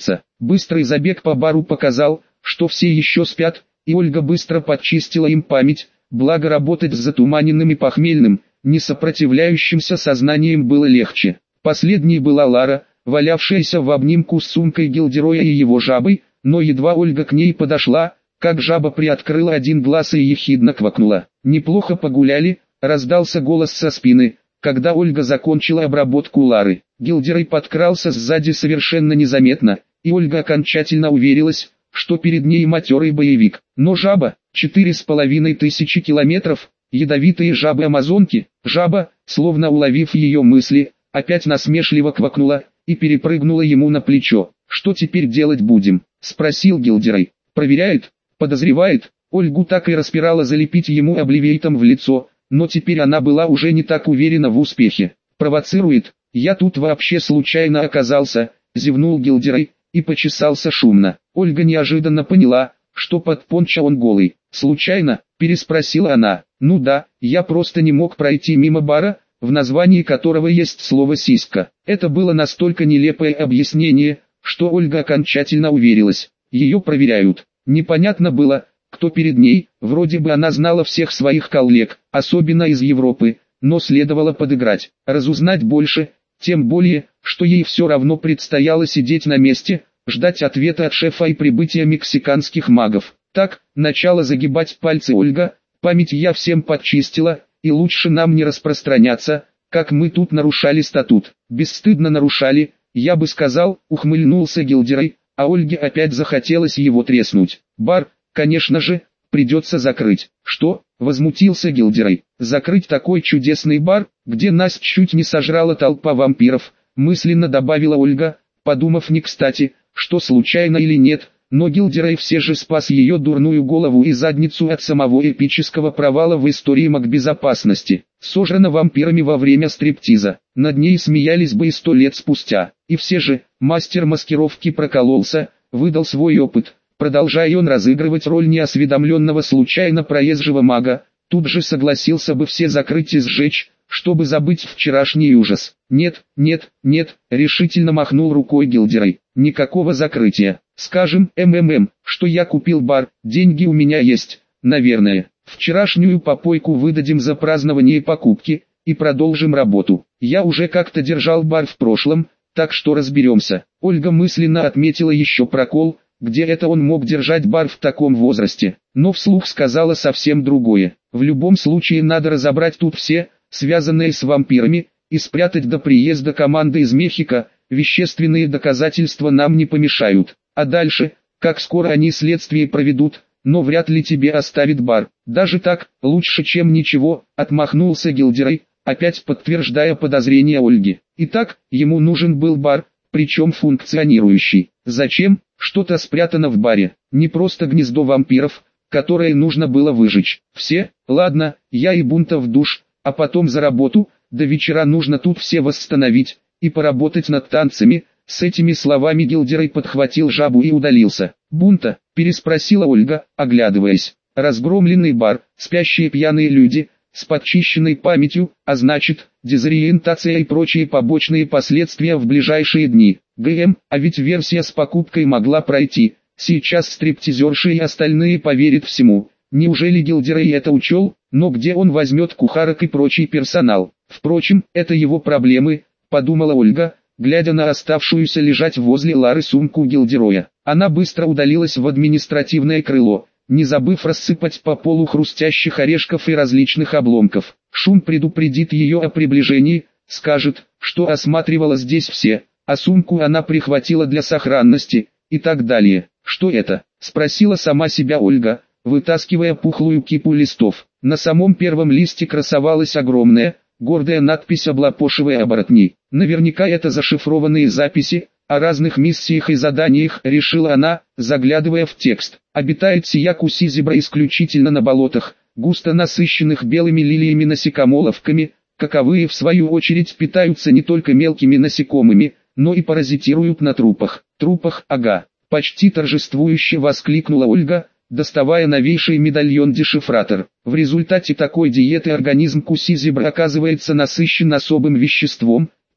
Быстрый забег по бару показал, что все еще спят, и Ольга быстро подчистила им память, благо работать с затуманенным и похмельным, не сопротивляющимся сознанием было легче. Последней была Лара, валявшаяся в обнимку с сумкой Гильдероя и его жабой, но едва Ольга к ней подошла, как жаба приоткрыла один глаз и ехидно квакнула. «Неплохо погуляли», — раздался голос со спины, когда Ольга закончила обработку Лары. Гильдерой подкрался сзади совершенно незаметно, и Ольга окончательно уверилась, что перед ней матерый боевик. Но жаба, четыре с половиной тысячи километров, ядовитые жабы-амазонки, жаба, словно уловив ее мысли, опять насмешливо квакнула и перепрыгнула ему на плечо. «Что теперь делать будем?» — спросил Гильдерой. «Проверяет, подозревает». Ольгу так и распирала залепить ему обливейтом в лицо, но теперь она была уже не так уверена в успехе. «Провоцирует, я тут вообще случайно оказался», — зевнул Гильдерой и почесался шумно. Ольга неожиданно поняла, что под пончо он голый. «Случайно?» — переспросила она. «Ну да, я просто не мог пройти мимо бара, в названии которого есть слово «сиська». Это было настолько нелепое объяснение, что Ольга окончательно уверилась. Ее проверяют. Непонятно было, кто перед ней, вроде бы она знала всех своих коллег, особенно из Европы, но следовало подыграть, разузнать больше, тем более, что ей все равно предстояло сидеть на месте, ждать ответа от шефа и прибытия мексиканских магов. Так, начала загибать пальцы Ольга, память я всем подчистила, и лучше нам не распространяться, как мы тут нарушали статут. Бесстыдно нарушали, я бы сказал, ухмыльнулся Гильдерой, а Ольге опять захотелось его треснуть. Бар, конечно же, придется закрыть. Что? Возмутился Гильдерой. Закрыть такой чудесный бар, где нас чуть не сожрала толпа вампиров, мысленно добавила Ольга, подумав не кстати, что случайно или нет, но Гильдерой все же спас ее дурную голову и задницу от самого эпического провала в истории магбезопасности. Сожрана вампирами во время стриптиза. Над ней смеялись бы и сто лет спустя. И все же, мастер маскировки прокололся, выдал свой опыт, продолжая он разыгрывать роль неосведомленного случайно проезжего мага, тут же согласился бы все закрыть и сжечь, чтобы забыть вчерашний ужас. «Нет, нет, нет», — решительно махнул рукой Гильдерой. «Никакого закрытия. Скажем, МММ, что я купил бар, деньги у меня есть, наверное. Вчерашнюю попойку выдадим за празднование покупки, и продолжим работу. Я уже как-то держал бар в прошлом, так что разберемся». Ольга мысленно отметила еще прокол, где это он мог держать бар в таком возрасте, но вслух сказала совсем другое. В любом случае надо разобрать тут все, связанные с вампирами, и спрятать до приезда команды из Мехико. Вещественные доказательства нам не помешают. А дальше, как скоро они следствие проведут, но вряд ли тебе оставит бар. Даже так, лучше чем ничего, отмахнулся Гильдерой, опять подтверждая подозрения Ольги. Итак, ему нужен был бар, причем функционирующий. Зачем? Что-то спрятано в баре. Не просто гнездо вампиров, которое нужно было выжечь. Все? Ладно, я и бунта в душ, а потом за работу, до вечера нужно тут все восстановить, и поработать над танцами. С этими словами Гильдерой подхватил жабу и удалился. «Бунта?» – переспросила Ольга, оглядываясь. Разгромленный бар, спящие пьяные люди, с подчищенной памятью, а значит, дезориентация и прочие побочные последствия в ближайшие дни. ГМ, а ведь версия с покупкой могла пройти. Сейчас стриптизерши и остальные поверят всему. Неужели Гильдерой это учел? Но где он возьмет кухарок и прочий персонал? Впрочем, это его проблемы, подумала Ольга, глядя на оставшуюся лежать возле Лары сумку Гильдероя. Она быстро удалилась в административное крыло, не забыв рассыпать по полу хрустящих орешков и различных обломков. Шум предупредит ее о приближении, скажет, что осматривала здесь все, а сумку она прихватила для сохранности, и так далее. «Что это?» – спросила сама себя Ольга, вытаскивая пухлую кипу листов. На самом первом листе красовалась огромная, гордая надпись «Облапошивая оборотней». Наверняка это зашифрованные записи о разных миссиях и заданиях, решила она, заглядывая в текст. Обитает сия куси-зебра исключительно на болотах, густо насыщенных белыми лилиями-насекомоловками, каковые в свою очередь питаются не только мелкими насекомыми, но и паразитируют на трупах. Трупах, ага, почти торжествующе воскликнула Ольга, доставая новейший медальон-дешифратор. В результате такой диеты организм куси-зебра оказывается насыщен особым веществом,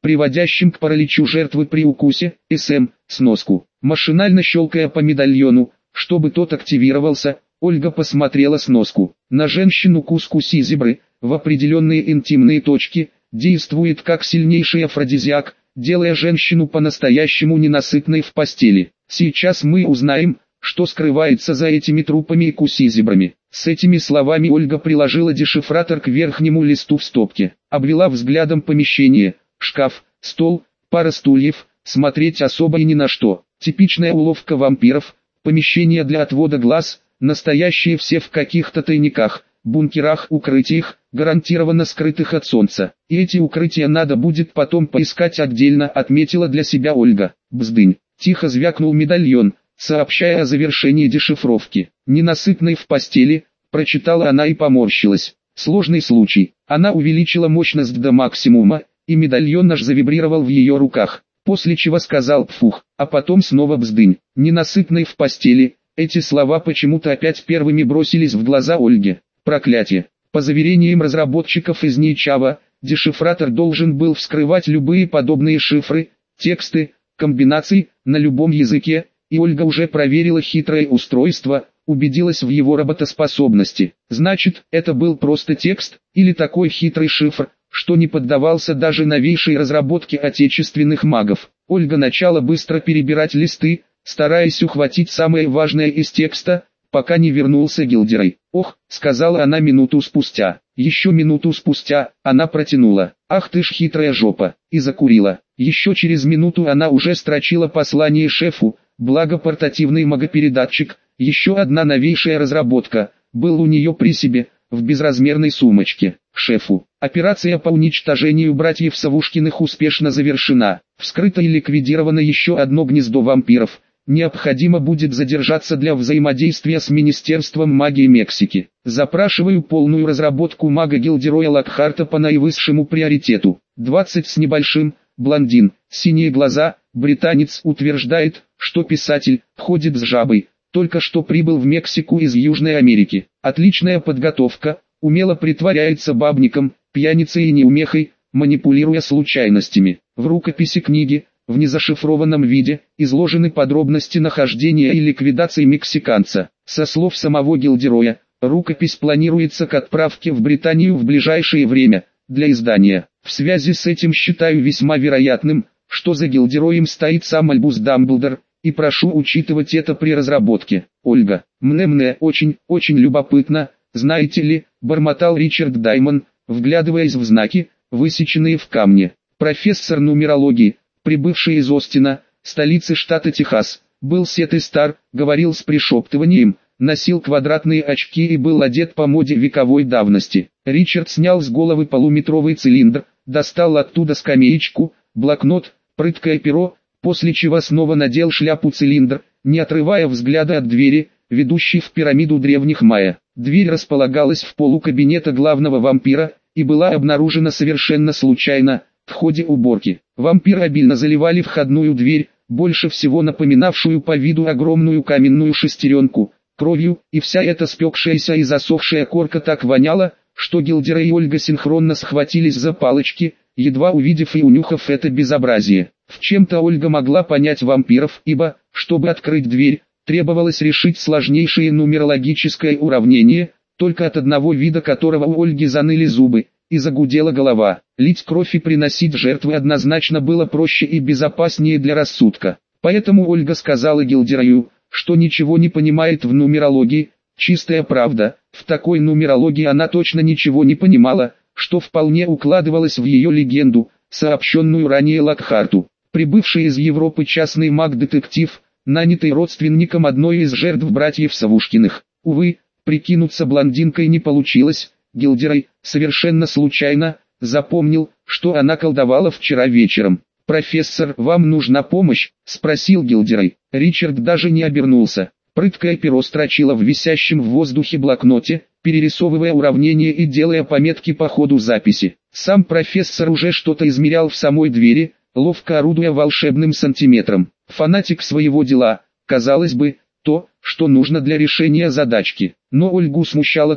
приводящим к параличу жертвы при укусе, СМ, сноску. Машинально щелкая по медальону, чтобы тот активировался, Ольга посмотрела сноску. На женщину кус-куси зебры, в определенные интимные точки, действует как сильнейший афродизиак, делая женщину по-настоящему ненасытной в постели. Сейчас мы узнаем, что скрывается за этими трупами и куси-зебрами. С этими словами Ольга приложила дешифратор к верхнему листу в стопке, обвела взглядом помещение, шкаф, стол, пара стульев, смотреть особо и ни на что. Типичная уловка вампиров, помещение для отвода глаз, настоящие все в каких-то тайниках, бункерах, укрытиях, гарантированно скрытых от солнца. И эти укрытия надо будет потом поискать отдельно, отметила для себя Ольга. Бздынь. Тихо звякнул медальон, сообщая о завершении дешифровки. Ненасытной в постели, прочитала она и поморщилась. Сложный случай. Она увеличила мощность до максимума, и медальон наш завибрировал в ее руках. После чего сказал пфух, а потом снова бздынь. Ненасытной в постели. Эти слова почему-то опять первыми бросились в глаза Ольге. Проклятие. По заверениям разработчиков из Ничава, дешифратор должен был вскрывать любые подобные шифры, тексты, комбинации, на любом языке, и Ольга уже проверила хитрое устройство, убедилась в его работоспособности. Значит, это был просто текст, или такой хитрый шифр, что не поддавался даже новейшей разработке отечественных магов. Ольга начала быстро перебирать листы, стараясь ухватить самое важное из текста, пока не вернулся Гилдерой. «Ох», — сказала она минуту спустя. Еще минуту спустя, она протянула. «Ах ты ж хитрая жопа», и закурила. Еще через минуту она уже строчила послание шефу, благо портативный магопередатчик, еще одна новейшая разработка, был у нее при себе, в безразмерной сумочке. Шефу. Операция по уничтожению братьев Савушкиных успешно завершена. Вскрыто и ликвидировано еще одно гнездо вампиров. Необходимо будет задержаться для взаимодействия с Министерством магии Мексики. Запрашиваю полную разработку мага-гильдероя Локхарта по наивысшему приоритету. двадцать с небольшим, блондин, синие глаза, британец утверждает, что писатель, ходит с жабой, только что прибыл в Мексику из Южной Америки. Отличная подготовка, умело притворяется бабником, пьяницей и неумехой, манипулируя случайностями. В рукописи книги, в незашифрованном виде, изложены подробности нахождения и ликвидации мексиканца. Со слов самого гильдероя, рукопись планируется к отправке в Британию в ближайшее время, для издания. В связи с этим считаю весьма вероятным, что за гильдероем стоит сам Альбус Дамблдор, и прошу учитывать это при разработке. Ольга, мне-мне очень, очень любопытно, знаете ли, бормотал Ричард Даймон, вглядываясь в знаки, высеченные в камне. Профессор нумерологии, прибывший из Остина, столицы штата Техас, был сет и стар, говорил с пришептыванием, носил квадратные очки и был одет по моде вековой давности. Ричард снял с головы полуметровый цилиндр, достал оттуда скамеечку, блокнот, прыткое перо, после чего снова надел шляпу-цилиндр, не отрывая взгляда от двери, ведущей в пирамиду древних майя. Дверь располагалась в полу кабинета главного вампира, и была обнаружена совершенно случайно, в ходе уборки. Вампиры обильно заливали входную дверь, больше всего напоминавшую по виду огромную каменную шестеренку, кровью, и вся эта спекшаяся и засохшая корка так воняла, что Гилдера и Ольга синхронно схватились за палочки, едва увидев и унюхав это безобразие. В чем-то Ольга могла понять вампиров, ибо, чтобы открыть дверь, требовалось решить сложнейшее нумерологическое уравнение, только от одного вида которого у Ольги заныли зубы, и загудела голова. Лить кровь и приносить жертвы однозначно было проще и безопаснее для рассудка. Поэтому Ольга сказала Гилдерою, что ничего не понимает в нумерологии. Чистая правда, в такой нумерологии она точно ничего не понимала, что вполне укладывалось в ее легенду, сообщенную ранее Локхарту. Прибывший из Европы частный маг-детектив, нанятый родственником одной из жертв братьев Савушкиных. Увы, прикинуться блондинкой не получилось. Гилдерой, совершенно случайно, запомнил, что она колдовала вчера вечером. «Профессор, вам нужна помощь?» – спросил Гилдерой. Ричард даже не обернулся. Прыткое перо строчило в висящем в воздухе блокноте, перерисовывая уравнения и делая пометки по ходу записи. Сам профессор уже что-то измерял в самой двери, ловко орудуя волшебным сантиметром. Фанатик своего дела, казалось бы, то, что нужно для решения задачки. Но Ольгу смущало то,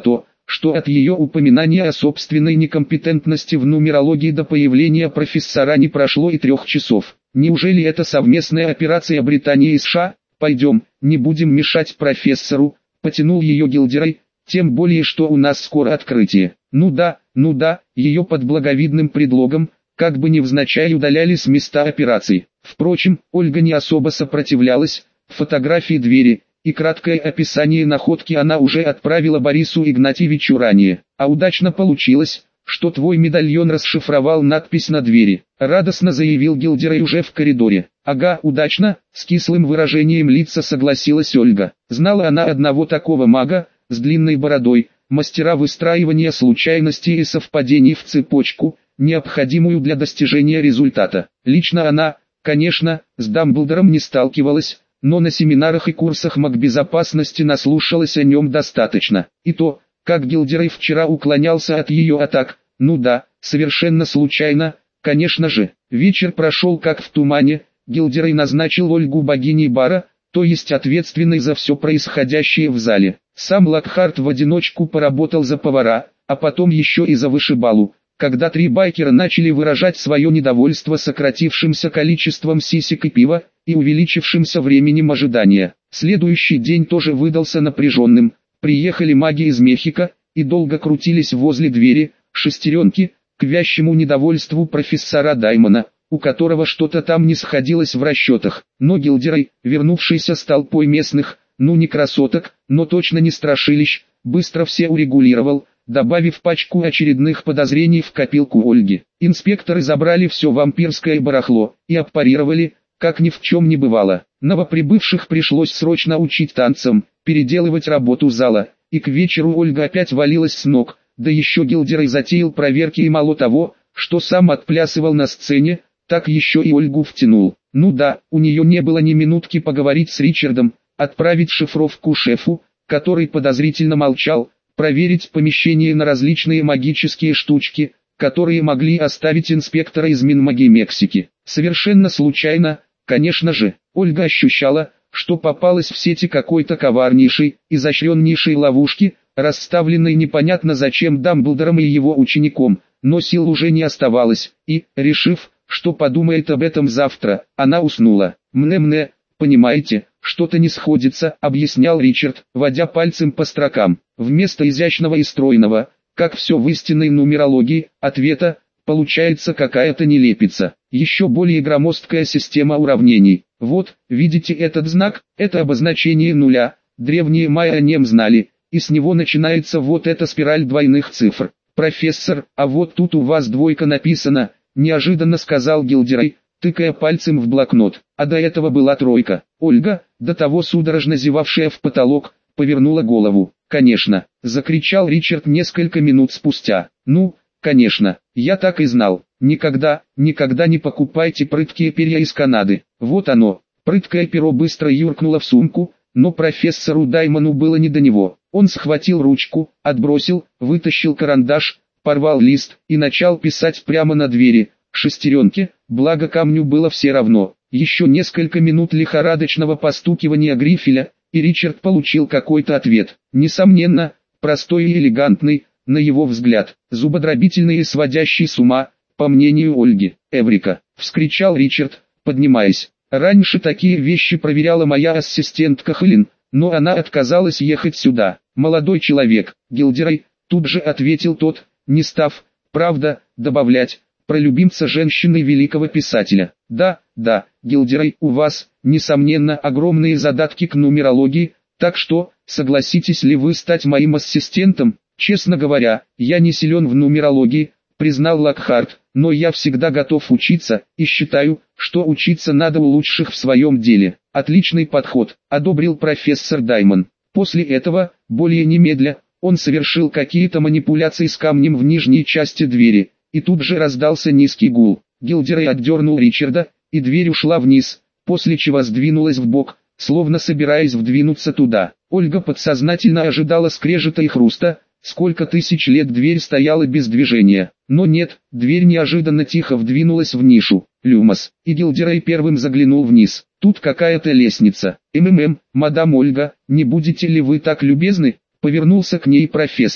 что от ее упоминания о собственной некомпетентности в нумерологии до появления профессора не прошло и трех часов. Неужели это совместная операция Британии и США? Пойдем, не будем мешать профессору, потянул ее Гилдерой, тем более что у нас скоро открытие. Ну да, ну да, ее под благовидным предлогом, как бы невзначай удаляли с места операции. Впрочем, Ольга не особо сопротивлялась, фотографии двери и краткое описание находки она уже отправила Борису Игнатьевичу ранее. А удачно получилось, что твой медальон расшифровал надпись на двери, радостно заявил Гилдерой уже в коридоре. Ага, удачно, с кислым выражением лица согласилась Ольга. Знала она одного такого мага, с длинной бородой, мастера выстраивания случайностей и совпадений в цепочку, необходимую для достижения результата. Лично она, конечно, с Дамблдором не сталкивалась, но на семинарах и курсах магбезопасности наслушалась о нем достаточно. И то, как Гилдерой вчера уклонялся от ее атак, ну да, совершенно случайно, конечно же. Вечер прошел как в тумане, Гилдерой назначил Ольгу богиней бара, то есть ответственной за все происходящее в зале. Сам Локхарт в одиночку поработал за повара, а потом еще и за вышибалу, когда три байкера начали выражать свое недовольство сократившимся количеством сисек и пива, и увеличившимся временем ожидания. Следующий день тоже выдался напряженным. Приехали маги из Мехико, и долго крутились возле двери, шестеренки, к вящему недовольству профессора Даймона, у которого что-то там не сходилось в расчетах. Но Гилдерой, вернувшийся с толпой местных, ну не красоток, но точно не страшилищ, быстро все урегулировал, добавив пачку очередных подозрений в копилку Ольги. Инспекторы забрали все вампирское барахло и отпарировали, как ни в чем не бывало. Новоприбывших пришлось срочно учить танцам, переделывать работу зала, и к вечеру Ольга опять валилась с ног, да еще Гилдерой затеял проверки и мало того, что сам отплясывал на сцене, так еще и Ольгу втянул. Ну да, у нее не было ни минутки поговорить с Ричардом, отправить шифровку шефу, который подозрительно молчал, проверить помещение на различные магические штучки, которые могли оставить инспектора из Минмаги Мексики. Совершенно случайно, конечно же, Ольга ощущала, что попалась в сети какой-то коварнейшей, изощреннейшей ловушки, расставленной непонятно зачем Дамблдором и его учеником, но сил уже не оставалось, и, решив, что подумает об этом завтра, она уснула. «Мне-мне, понимаете, что-то не сходится», — объяснял Ричард, водя пальцем по строкам. Вместо изящного и стройного, как все в истинной нумерологии, ответа, получается какая-то нелепица. Еще более громоздкая система уравнений. Вот, видите этот знак, это обозначение нуля, древние майя о нем знали, и с него начинается вот эта спираль двойных цифр. «Профессор, а вот тут у вас двойка написана», — неожиданно сказал Гилдерой, тыкая пальцем в блокнот, а до этого была тройка. Ольга, до того судорожно зевавшая в потолок, повернула голову. «Конечно», — закричал Ричард несколько минут спустя. «Ну, конечно, я так и знал. Никогда, никогда не покупайте прыткие перья из Канады». Вот оно. Прыткое перо быстро юркнуло в сумку, но профессору Даймону было не до него. Он схватил ручку, отбросил, вытащил карандаш, порвал лист и начал писать прямо на двери. Шестеренки, благо камню было все равно. Еще несколько минут лихорадочного постукивания грифеля, и Ричард получил какой-то ответ. Несомненно, простой и элегантный, на его взгляд, зубодробительный и сводящий с ума, по мнению Ольги. «Эврика!» — вскричал Ричард, поднимаясь. «Раньше такие вещи проверяла моя ассистентка Хелен, но она отказалась ехать сюда». «Молодой человек, Гилдерой», — тут же ответил тот, не став, правда, добавлять, про любимца женщины великого писателя. «Да, да, Гилдерой, у вас, несомненно, огромные задатки к нумерологии, так что, согласитесь ли вы стать моим ассистентом?» «Честно говоря, я не силен в нумерологии», — признал Локхарт, «но я всегда готов учиться, и считаю, что учиться надо у лучших в своем деле». «Отличный подход», — одобрил профессор Даймон. После этого, более немедля, он совершил какие-то манипуляции с камнем в нижней части двери, и тут же раздался низкий гул. Гилдерой отдернул Ричарда, и дверь ушла вниз, после чего сдвинулась вбок, словно собираясь вдвинуться туда. Ольга подсознательно ожидала скрежета и хруста, сколько тысяч лет дверь стояла без движения. Но нет, дверь неожиданно тихо вдвинулась в нишу. Люмос, и Гилдерой первым заглянул вниз. Тут какая-то лестница. «МММ, мадам Ольга, не будете ли вы так любезны?» Повернулся к ней профессор.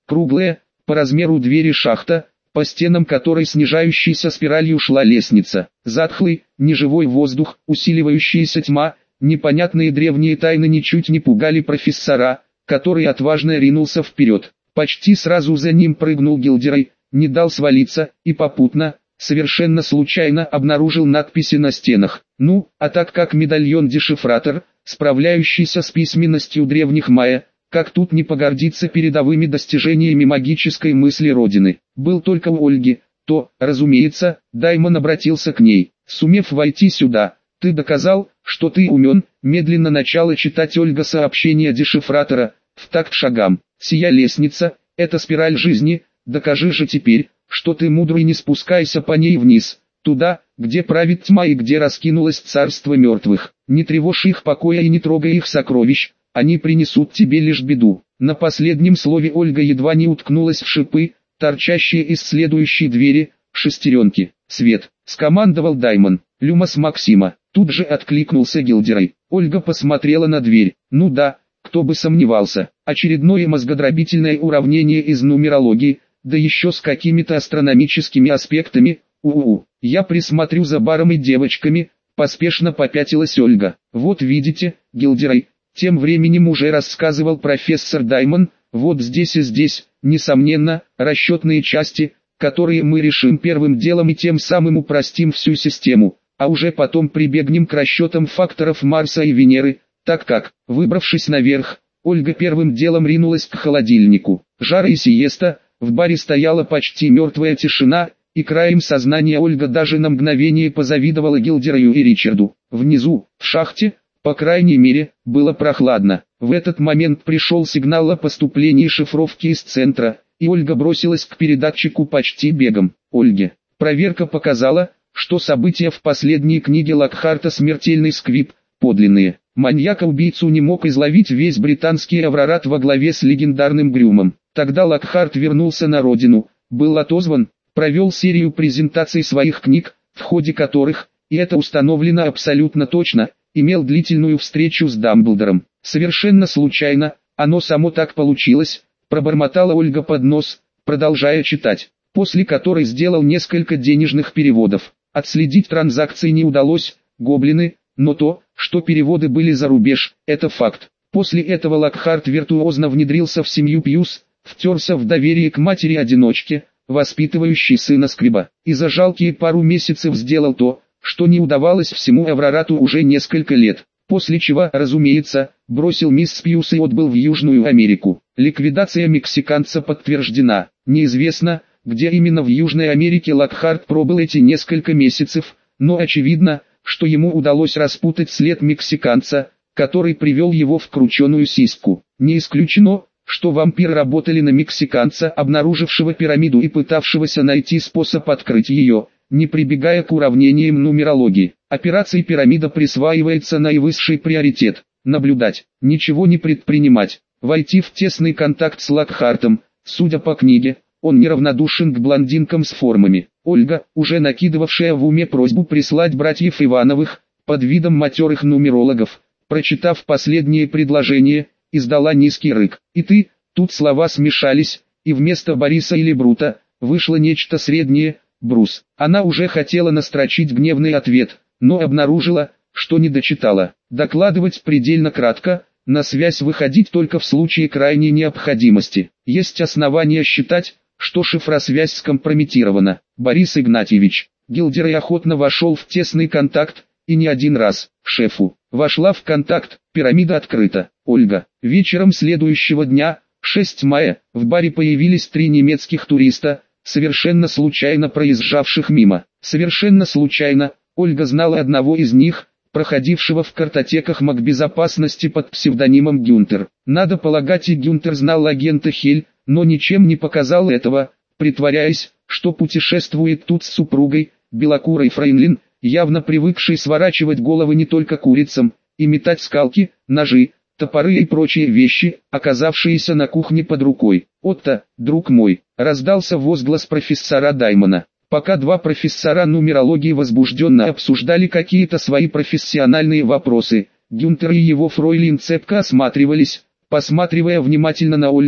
Круглая, по размеру двери шахта, по стенам которой снижающейся спиралью шла лестница. Затхлый, неживой воздух, усиливающаяся тьма, непонятные древние тайны ничуть не пугали профессора, который отважно ринулся вперед. Почти сразу за ним прыгнул Гилдерой, не дал свалиться, и попутно, совершенно случайно обнаружил надписи на стенах. Ну, а так как медальон-дешифратор, справляющийся с письменностью древних майя, как тут не погордиться передовыми достижениями магической мысли Родины. Был только у Ольги, то, разумеется, Даймон обратился к ней. Сумев войти сюда, ты доказал, что ты умен. Медленно начала читать Ольга сообщение дешифратора, в такт шагам. Сия лестница, это спираль жизни, докажи же теперь, что ты мудрый, не спускайся по ней вниз, туда, где правит тьма и где раскинулось царство мертвых. Не тревожь их покоя и не трогай их сокровищ, они принесут тебе лишь беду. На последнем слове Ольга едва не уткнулась в шипы, торчащие из следующей двери, шестеренки. «Свет!» — скомандовал Даймон. «Люмос Максима!» Тут же откликнулся Гилдерой. Ольга посмотрела на дверь. Ну да, кто бы сомневался. Очередное мозгодробительное уравнение из нумерологии, да еще с какими-то астрономическими аспектами. У-у-у, я присмотрю за баром и девочками, поспешно попятилась Ольга. Вот видите, Гилдерой, тем временем уже рассказывал профессор Даймон, вот здесь и здесь, несомненно, расчетные части, которые мы решим первым делом и тем самым упростим всю систему, а уже потом прибегнем к расчетам факторов Марса и Венеры, так как, выбравшись наверх, Ольга первым делом ринулась к холодильнику. Жара и сиеста, в баре стояла почти мертвая тишина, и краем сознания Ольга даже на мгновение позавидовала Гилдерою и Ричарду. Внизу, в шахте, по крайней мере, было прохладно. В этот момент пришел сигнал о поступлении шифровки из центра, и Ольга бросилась к передатчику почти бегом. Ольге. Проверка показала, что события в последней книге Локхарта «Смертельный сквиб» подлинные. Маньяка-убийцу не мог изловить весь британский Аврорат во главе с легендарным Грюмом. Тогда Локхарт вернулся на родину, был отозван, провел серию презентаций своих книг, в ходе которых, и это установлено абсолютно точно, имел длительную встречу с Дамблдором. Совершенно случайно, оно само так получилось, пробормотала Ольга под нос, продолжая читать, после которой сделал несколько денежных переводов. Отследить транзакции не удалось, гоблины, но то, что переводы были за рубеж, это факт. После этого Локхарт виртуозно внедрился в семью Пьюс, втерся в доверие к матери-одиночке, воспитывающей сына Сквиба, и за жалкие пару месяцев сделал то, что не удавалось всему Аврорату уже несколько лет. После чего, разумеется, бросил мисс Пьюс и отбыл в Южную Америку. Ликвидация мексиканца подтверждена. Неизвестно, где именно в Южной Америке Локхарт пробыл эти несколько месяцев, но очевидно, что ему удалось распутать след мексиканца, который привел его в крученую сиську. Не исключено, что вампиры работали на мексиканца, обнаружившего пирамиду и пытавшегося найти способ открыть ее, не прибегая к уравнениям нумерологии. Операции «Пирамида» присваивается наивысший приоритет. Наблюдать, ничего не предпринимать, войти в тесный контакт с Локхартом. Судя по книге, он неравнодушен к блондинкам с формами. Ольга, уже накидывавшая в уме просьбу прислать братьев Ивановых, под видом матерых нумерологов, прочитав последнее предложение, издала низкий рык. И ты, тут слова смешались, и вместо Бориса или Брута, вышло нечто среднее, Брус. Она уже хотела настрочить гневный ответ, но обнаружила, что не дочитала. Докладывать предельно кратко, на связь выходить только в случае крайней необходимости. Есть основания считать, что шифросвязь скомпрометирована. Борис Игнатьевич. Гилдерой охотно вошел в тесный контакт, и не один раз. Шефу. Вошла в контакт, пирамида открыта. Ольга. Вечером следующего дня, шестого мая, в баре появились три немецких туриста, совершенно случайно проезжавших мимо. Совершенно случайно, Ольга знала одного из них, проходившего в картотеках магбезопасности под псевдонимом Гюнтер. Надо полагать, и Гюнтер знал агента Хель, но ничем не показал этого, притворяясь, что путешествует тут с супругой, белокурой фреймлин, явно привыкшей сворачивать головы не только курицам, и метать скалки, ножи, топоры и прочие вещи, оказавшиеся на кухне под рукой. «Отто, друг мой», — раздался возглас профессора Даймона. Пока два профессора нумерологии возбужденно обсуждали какие-то свои профессиональные вопросы, Гюнтер и его фройлин цепко осматривались, посматривая внимательно на Ольгу,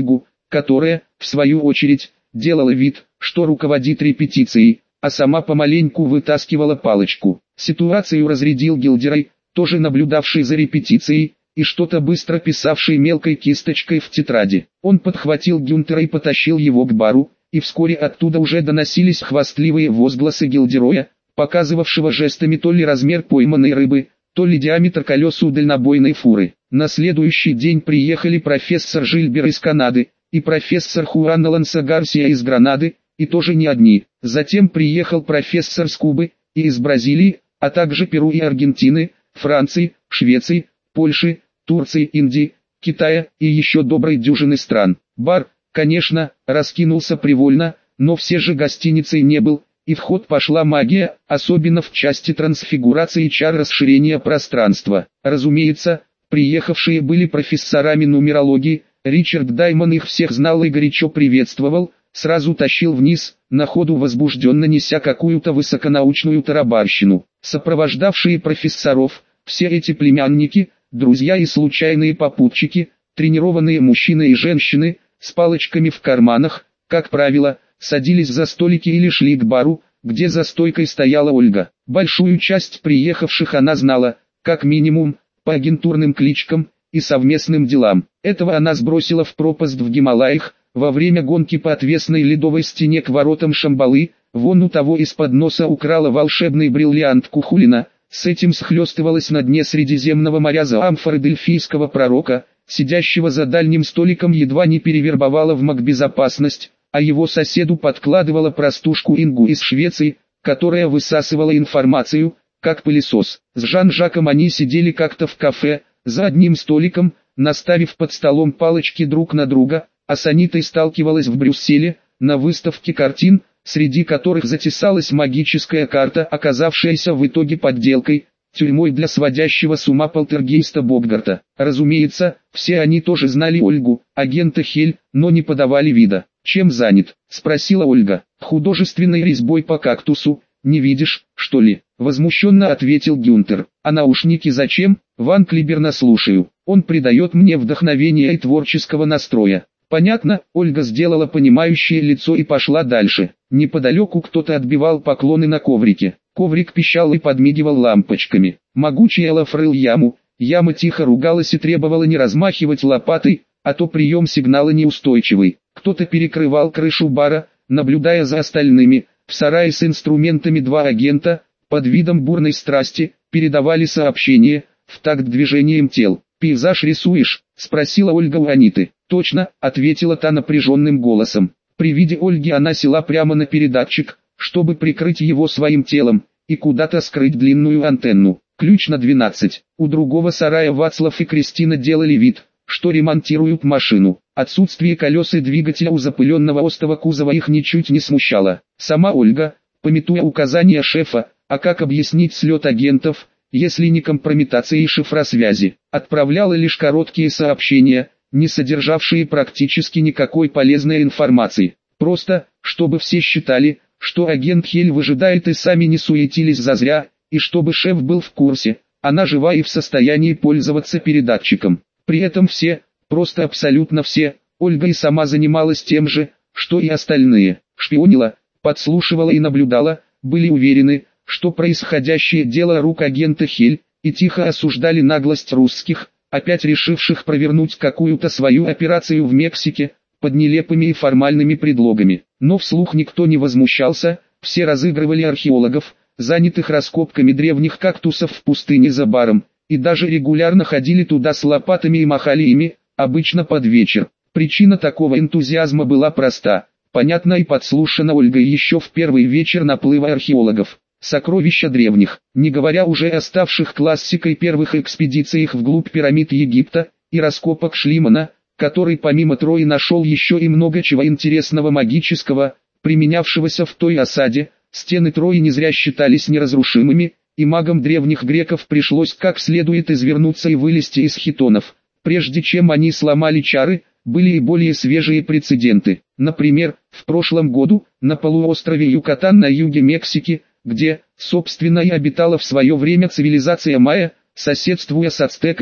которая, в свою очередь, делала вид, что руководит репетицией, а сама помаленьку вытаскивала палочку. Ситуацию разрядил Гилдерой, тоже наблюдавший за репетицией, и что-то быстро писавший мелкой кисточкой в тетради. Он подхватил Гюнтера и потащил его к бару, и вскоре оттуда уже доносились хвастливые возгласы Гилдероя, показывавшего жестами то ли размер пойманной рыбы, то ли диаметр колес у дальнобойной фуры. На следующий день приехали профессор Жильбер из Канады, и профессор Хуан Алонсо Гарсия из Гранады, и тоже не одни. Затем приехал профессор с Кубы, и из Бразилии, а также Перу и Аргентины, Франции, Швеции, Польши, Турции, Индии, Китая и еще доброй дюжины стран. Бар, конечно, раскинулся привольно, но все же гостиницей не был, и в ход пошла магия, особенно в части трансфигурации и чар расширения пространства. Разумеется, приехавшие были профессорами нумерологии, Ричард Даймон их всех знал и горячо приветствовал, сразу тащил вниз, на ходу возбужденно неся какую-то высоконаучную тарабарщину. Сопровождавшие профессоров, все эти племянники, друзья и случайные попутчики, тренированные мужчины и женщины, с палочками в карманах, как правило, садились за столики или шли к бару, где за стойкой стояла Ольга. Большую часть приехавших она знала, как минимум, по агентурным кличкам и совместным делам. Этого она сбросила в пропасть в Гималаях, во время гонки по отвесной ледовой стене к воротам Шамбалы, вон у того из-под носа украла волшебный бриллиант Кухулина, с этим схлестывалась на дне Средиземного моря за амфоры дельфийского пророка, сидящего за дальним столиком едва не перевербовала в магбезопасность, а его соседу подкладывала простушку Ингу из Швеции, которая высасывала информацию, как пылесос. С Жан-Жаком они сидели как-то в кафе, за одним столиком, наставив под столом палочки друг на друга, а с Анитой сталкивалась в Брюсселе, на выставке картин, среди которых затесалась магическая карта, оказавшаяся в итоге подделкой, тюрьмой для сводящего с ума полтергейста Боггарта. Разумеется, все они тоже знали Ольгу, агента Хель, но не подавали вида. «Чем занят?» – спросила Ольга. «Художественной резьбой по кактусу, не видишь, что ли?» – возмущенно ответил Гюнтер. «А наушники зачем? Ван Клиберна слушаю. Он придает мне вдохновения и творческого настроя». «Понятно», — Ольга сделала понимающее лицо и пошла дальше. Неподалеку кто-то отбивал поклоны на коврике. Коврик пищал и подмигивал лампочками. Могучий Элаф рыл яму, яма тихо ругалась и требовала не размахивать лопатой, а то прием сигнала неустойчивый. Кто-то перекрывал крышу бара, наблюдая за остальными. В сарае с инструментами два агента, под видом бурной страсти, передавали сообщения, в такт движением тел. «Пейзаж рисуешь?» — спросила Ольга у Аниты. «Точно», — ответила та напряженным голосом. При виде Ольги она села прямо на передатчик, чтобы прикрыть его своим телом, и куда-то скрыть длинную антенну. Ключ на двенадцать. У другого сарая Вацлав и Кристина делали вид, что ремонтируют машину. Отсутствие колес и двигателя у запыленного остова кузова их ничуть не смущало. Сама Ольга, памятуя указания шефа, а как объяснить слет агентов, если не компрометация и шифросвязи, отправляла лишь короткие сообщения, не содержавшие практически никакой полезной информации. Просто, чтобы все считали, что агент Хель выжидает и сами не суетились зазря, и чтобы шеф был в курсе, она жива и в состоянии пользоваться передатчиком. При этом все, просто абсолютно все, Ольга и сама занималась тем же, что и остальные, шпионила, подслушивала и наблюдала, были уверены, что происходящее дело рук агента Хель, и тихо осуждали наглость русских, опять решивших провернуть какую-то свою операцию в Мексике, под нелепыми и формальными предлогами. Но вслух никто не возмущался, все разыгрывали археологов, занятых раскопками древних кактусов в пустыне за баром, и даже регулярно ходили туда с лопатами и махали ими, обычно под вечер. Причина такого энтузиазма была проста, понятна и подслушана Ольгой еще в первый вечер наплыва археологов. Сокровища древних, не говоря уже о ставших классикой первых экспедициях вглубь пирамид Египта, и раскопок Шлимана, который помимо Трои нашел еще и много чего интересного магического, применявшегося в той осаде. Стены Трои не зря считались неразрушимыми, и магам древних греков пришлось как следует извернуться и вылезти из хитонов. Прежде чем они сломали чары, были и более свежие прецеденты. Например, в прошлом году, на полуострове Юкатан на юге Мексики, где, собственно и обитала в свое время цивилизация майя, соседствуя с ацтеками,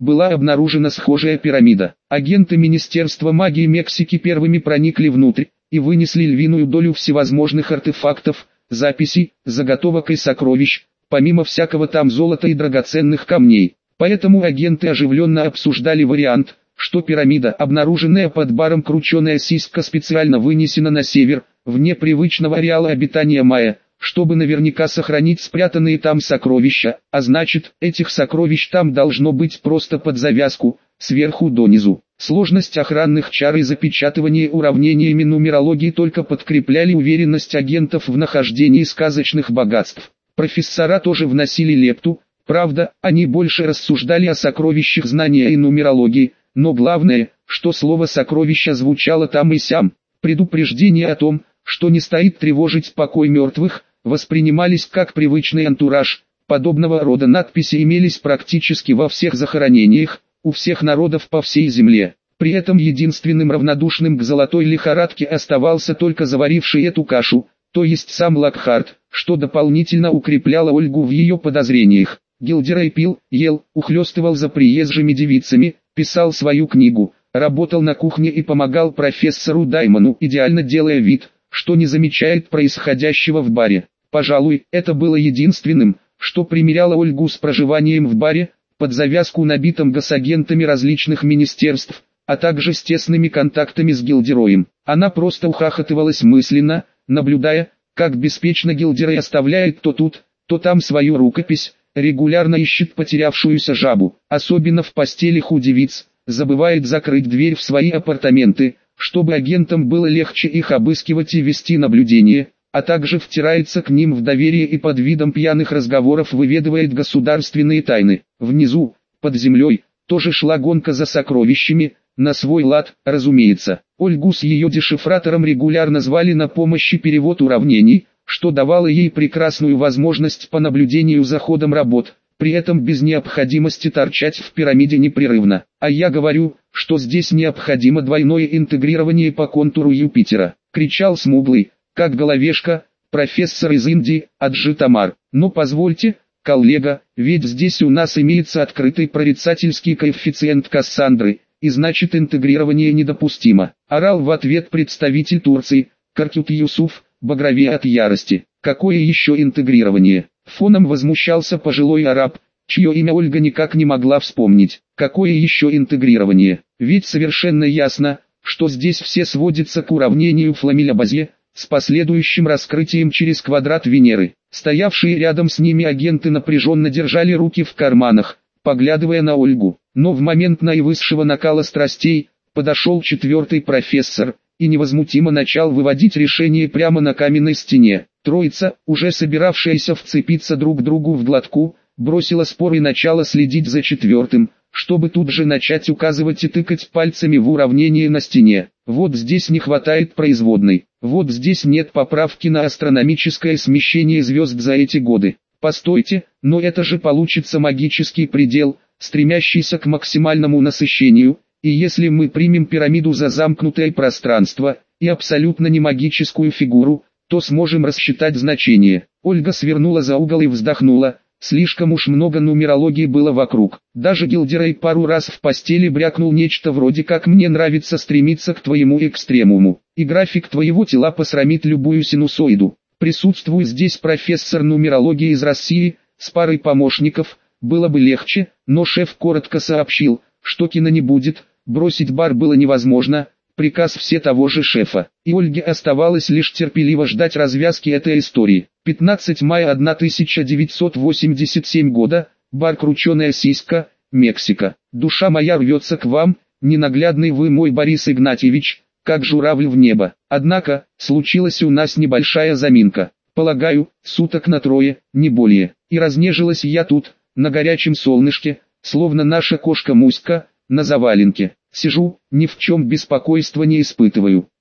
была обнаружена схожая пирамида. Агенты Министерства магии Мексики первыми проникли внутрь и вынесли львиную долю всевозможных артефактов, записей, заготовок и сокровищ, помимо всякого там золота и драгоценных камней. Поэтому агенты оживленно обсуждали вариант, что пирамида, обнаруженная под баром «Крученая сиська», специально вынесена на север, вне привычного ареала обитания майя, чтобы наверняка сохранить спрятанные там сокровища, а значит, этих сокровищ там должно быть просто под завязку, сверху донизу. Сложность охранных чар и запечатывание уравнениями нумерологии только подкрепляли уверенность агентов в нахождении сказочных богатств. Профессора тоже вносили лепту, правда, они больше рассуждали о сокровищах знания и нумерологии, но главное, что слово «сокровища» звучало там и сям. Предупреждение о том, что не стоит тревожить покой мертвых, воспринимались как привычный антураж. Подобного рода надписи имелись практически во всех захоронениях, у всех народов по всей земле. При этом единственным равнодушным к золотой лихорадке оставался только заваривший эту кашу, то есть сам Локхарт, что дополнительно укрепляло Ольгу в ее подозрениях. Гилдерей пил, ел, ухлёстывал за приезжими девицами, писал свою книгу, работал на кухне и помогал профессору Даймону, идеально делая вид, что не замечает происходящего в баре. Пожалуй, это было единственным, что примиряло Ольгу с проживанием в баре, под завязку набитым госагентами различных министерств, а также с тесными контактами с Гилдероем. Она просто ухахатывалась мысленно, наблюдая, как беспечно Гилдерой оставляет то тут, то там свою рукопись, регулярно ищет потерявшуюся жабу, особенно в постелях у девиц, забывает закрыть дверь в свои апартаменты, чтобы агентам было легче их обыскивать и вести наблюдение, а также втирается к ним в доверие и под видом пьяных разговоров выведывает государственные тайны. Внизу, под землей, тоже шла гонка за сокровищами, на свой лад, разумеется. Ольгу с ее дешифратором регулярно звали на помощь и перевод уравнений, что давало ей прекрасную возможность по наблюдению за ходом работ, при этом без необходимости торчать в пирамиде непрерывно. А я говорю, что здесь необходимо двойное интегрирование по контуру Юпитера, кричал смуглый, как головешка, профессор из Индии, Аджитамар. Но позвольте, коллега, ведь здесь у нас имеется открытый прорицательский коэффициент Кассандры, и значит интегрирование недопустимо. Орал в ответ представитель Турции, Каркют Юсуф, багровее от ярости. Какое еще интегрирование? Фоном возмущался пожилой араб, чье имя Ольга никак не могла вспомнить. Какое еще интегрирование? Ведь совершенно ясно, что здесь все сводится к уравнению Фламеля-Базье, с последующим раскрытием через квадрат Венеры. Стоявшие рядом с ними агенты напряженно держали руки в карманах, поглядывая на Ольгу. Но в момент наивысшего накала страстей, подошел четвертый профессор, и невозмутимо начал выводить решение прямо на каменной стене. Троица, уже собиравшаяся вцепиться друг другу в глотку, бросила спор и начала следить за четвертым, чтобы тут же начать указывать и тыкать пальцами в уравнение на стене. Вот здесь не хватает производной, вот здесь нет поправки на астрономическое смещение звезд за эти годы. Постойте, но это же получится магический предел, стремящийся к максимальному насыщению, и если мы примем пирамиду за замкнутое пространство, и абсолютно не магическую фигуру, то сможем рассчитать значение. Ольга свернула за угол и вздохнула, слишком уж много нумерологии было вокруг. Даже Гилдерей пару раз в постели брякнул нечто вроде «как мне нравится стремиться к твоему экстремуму, и график твоего тела посрамит любую синусоиду». Присутствует здесь профессор нумерологии из России, с парой помощников, было бы легче, но шеф коротко сообщил, что кино не будет, бросить бар было невозможно, приказ все того же шефа, и Ольге оставалось лишь терпеливо ждать развязки этой истории. пятнадцатого мая тысяча девятьсот восемьдесят седьмого года, бар «Крученая сиська», Мексика. Душа моя рвется к вам, ненаглядный вы мой Борис Игнатьевич, как журавль в небо. Однако, случилась у нас небольшая заминка. Полагаю, суток на трое, не более. И разнежилась я тут, на горячем солнышке, словно наша кошка Муська, на заваленке. Сижу, ни в чем беспокойства не испытываю.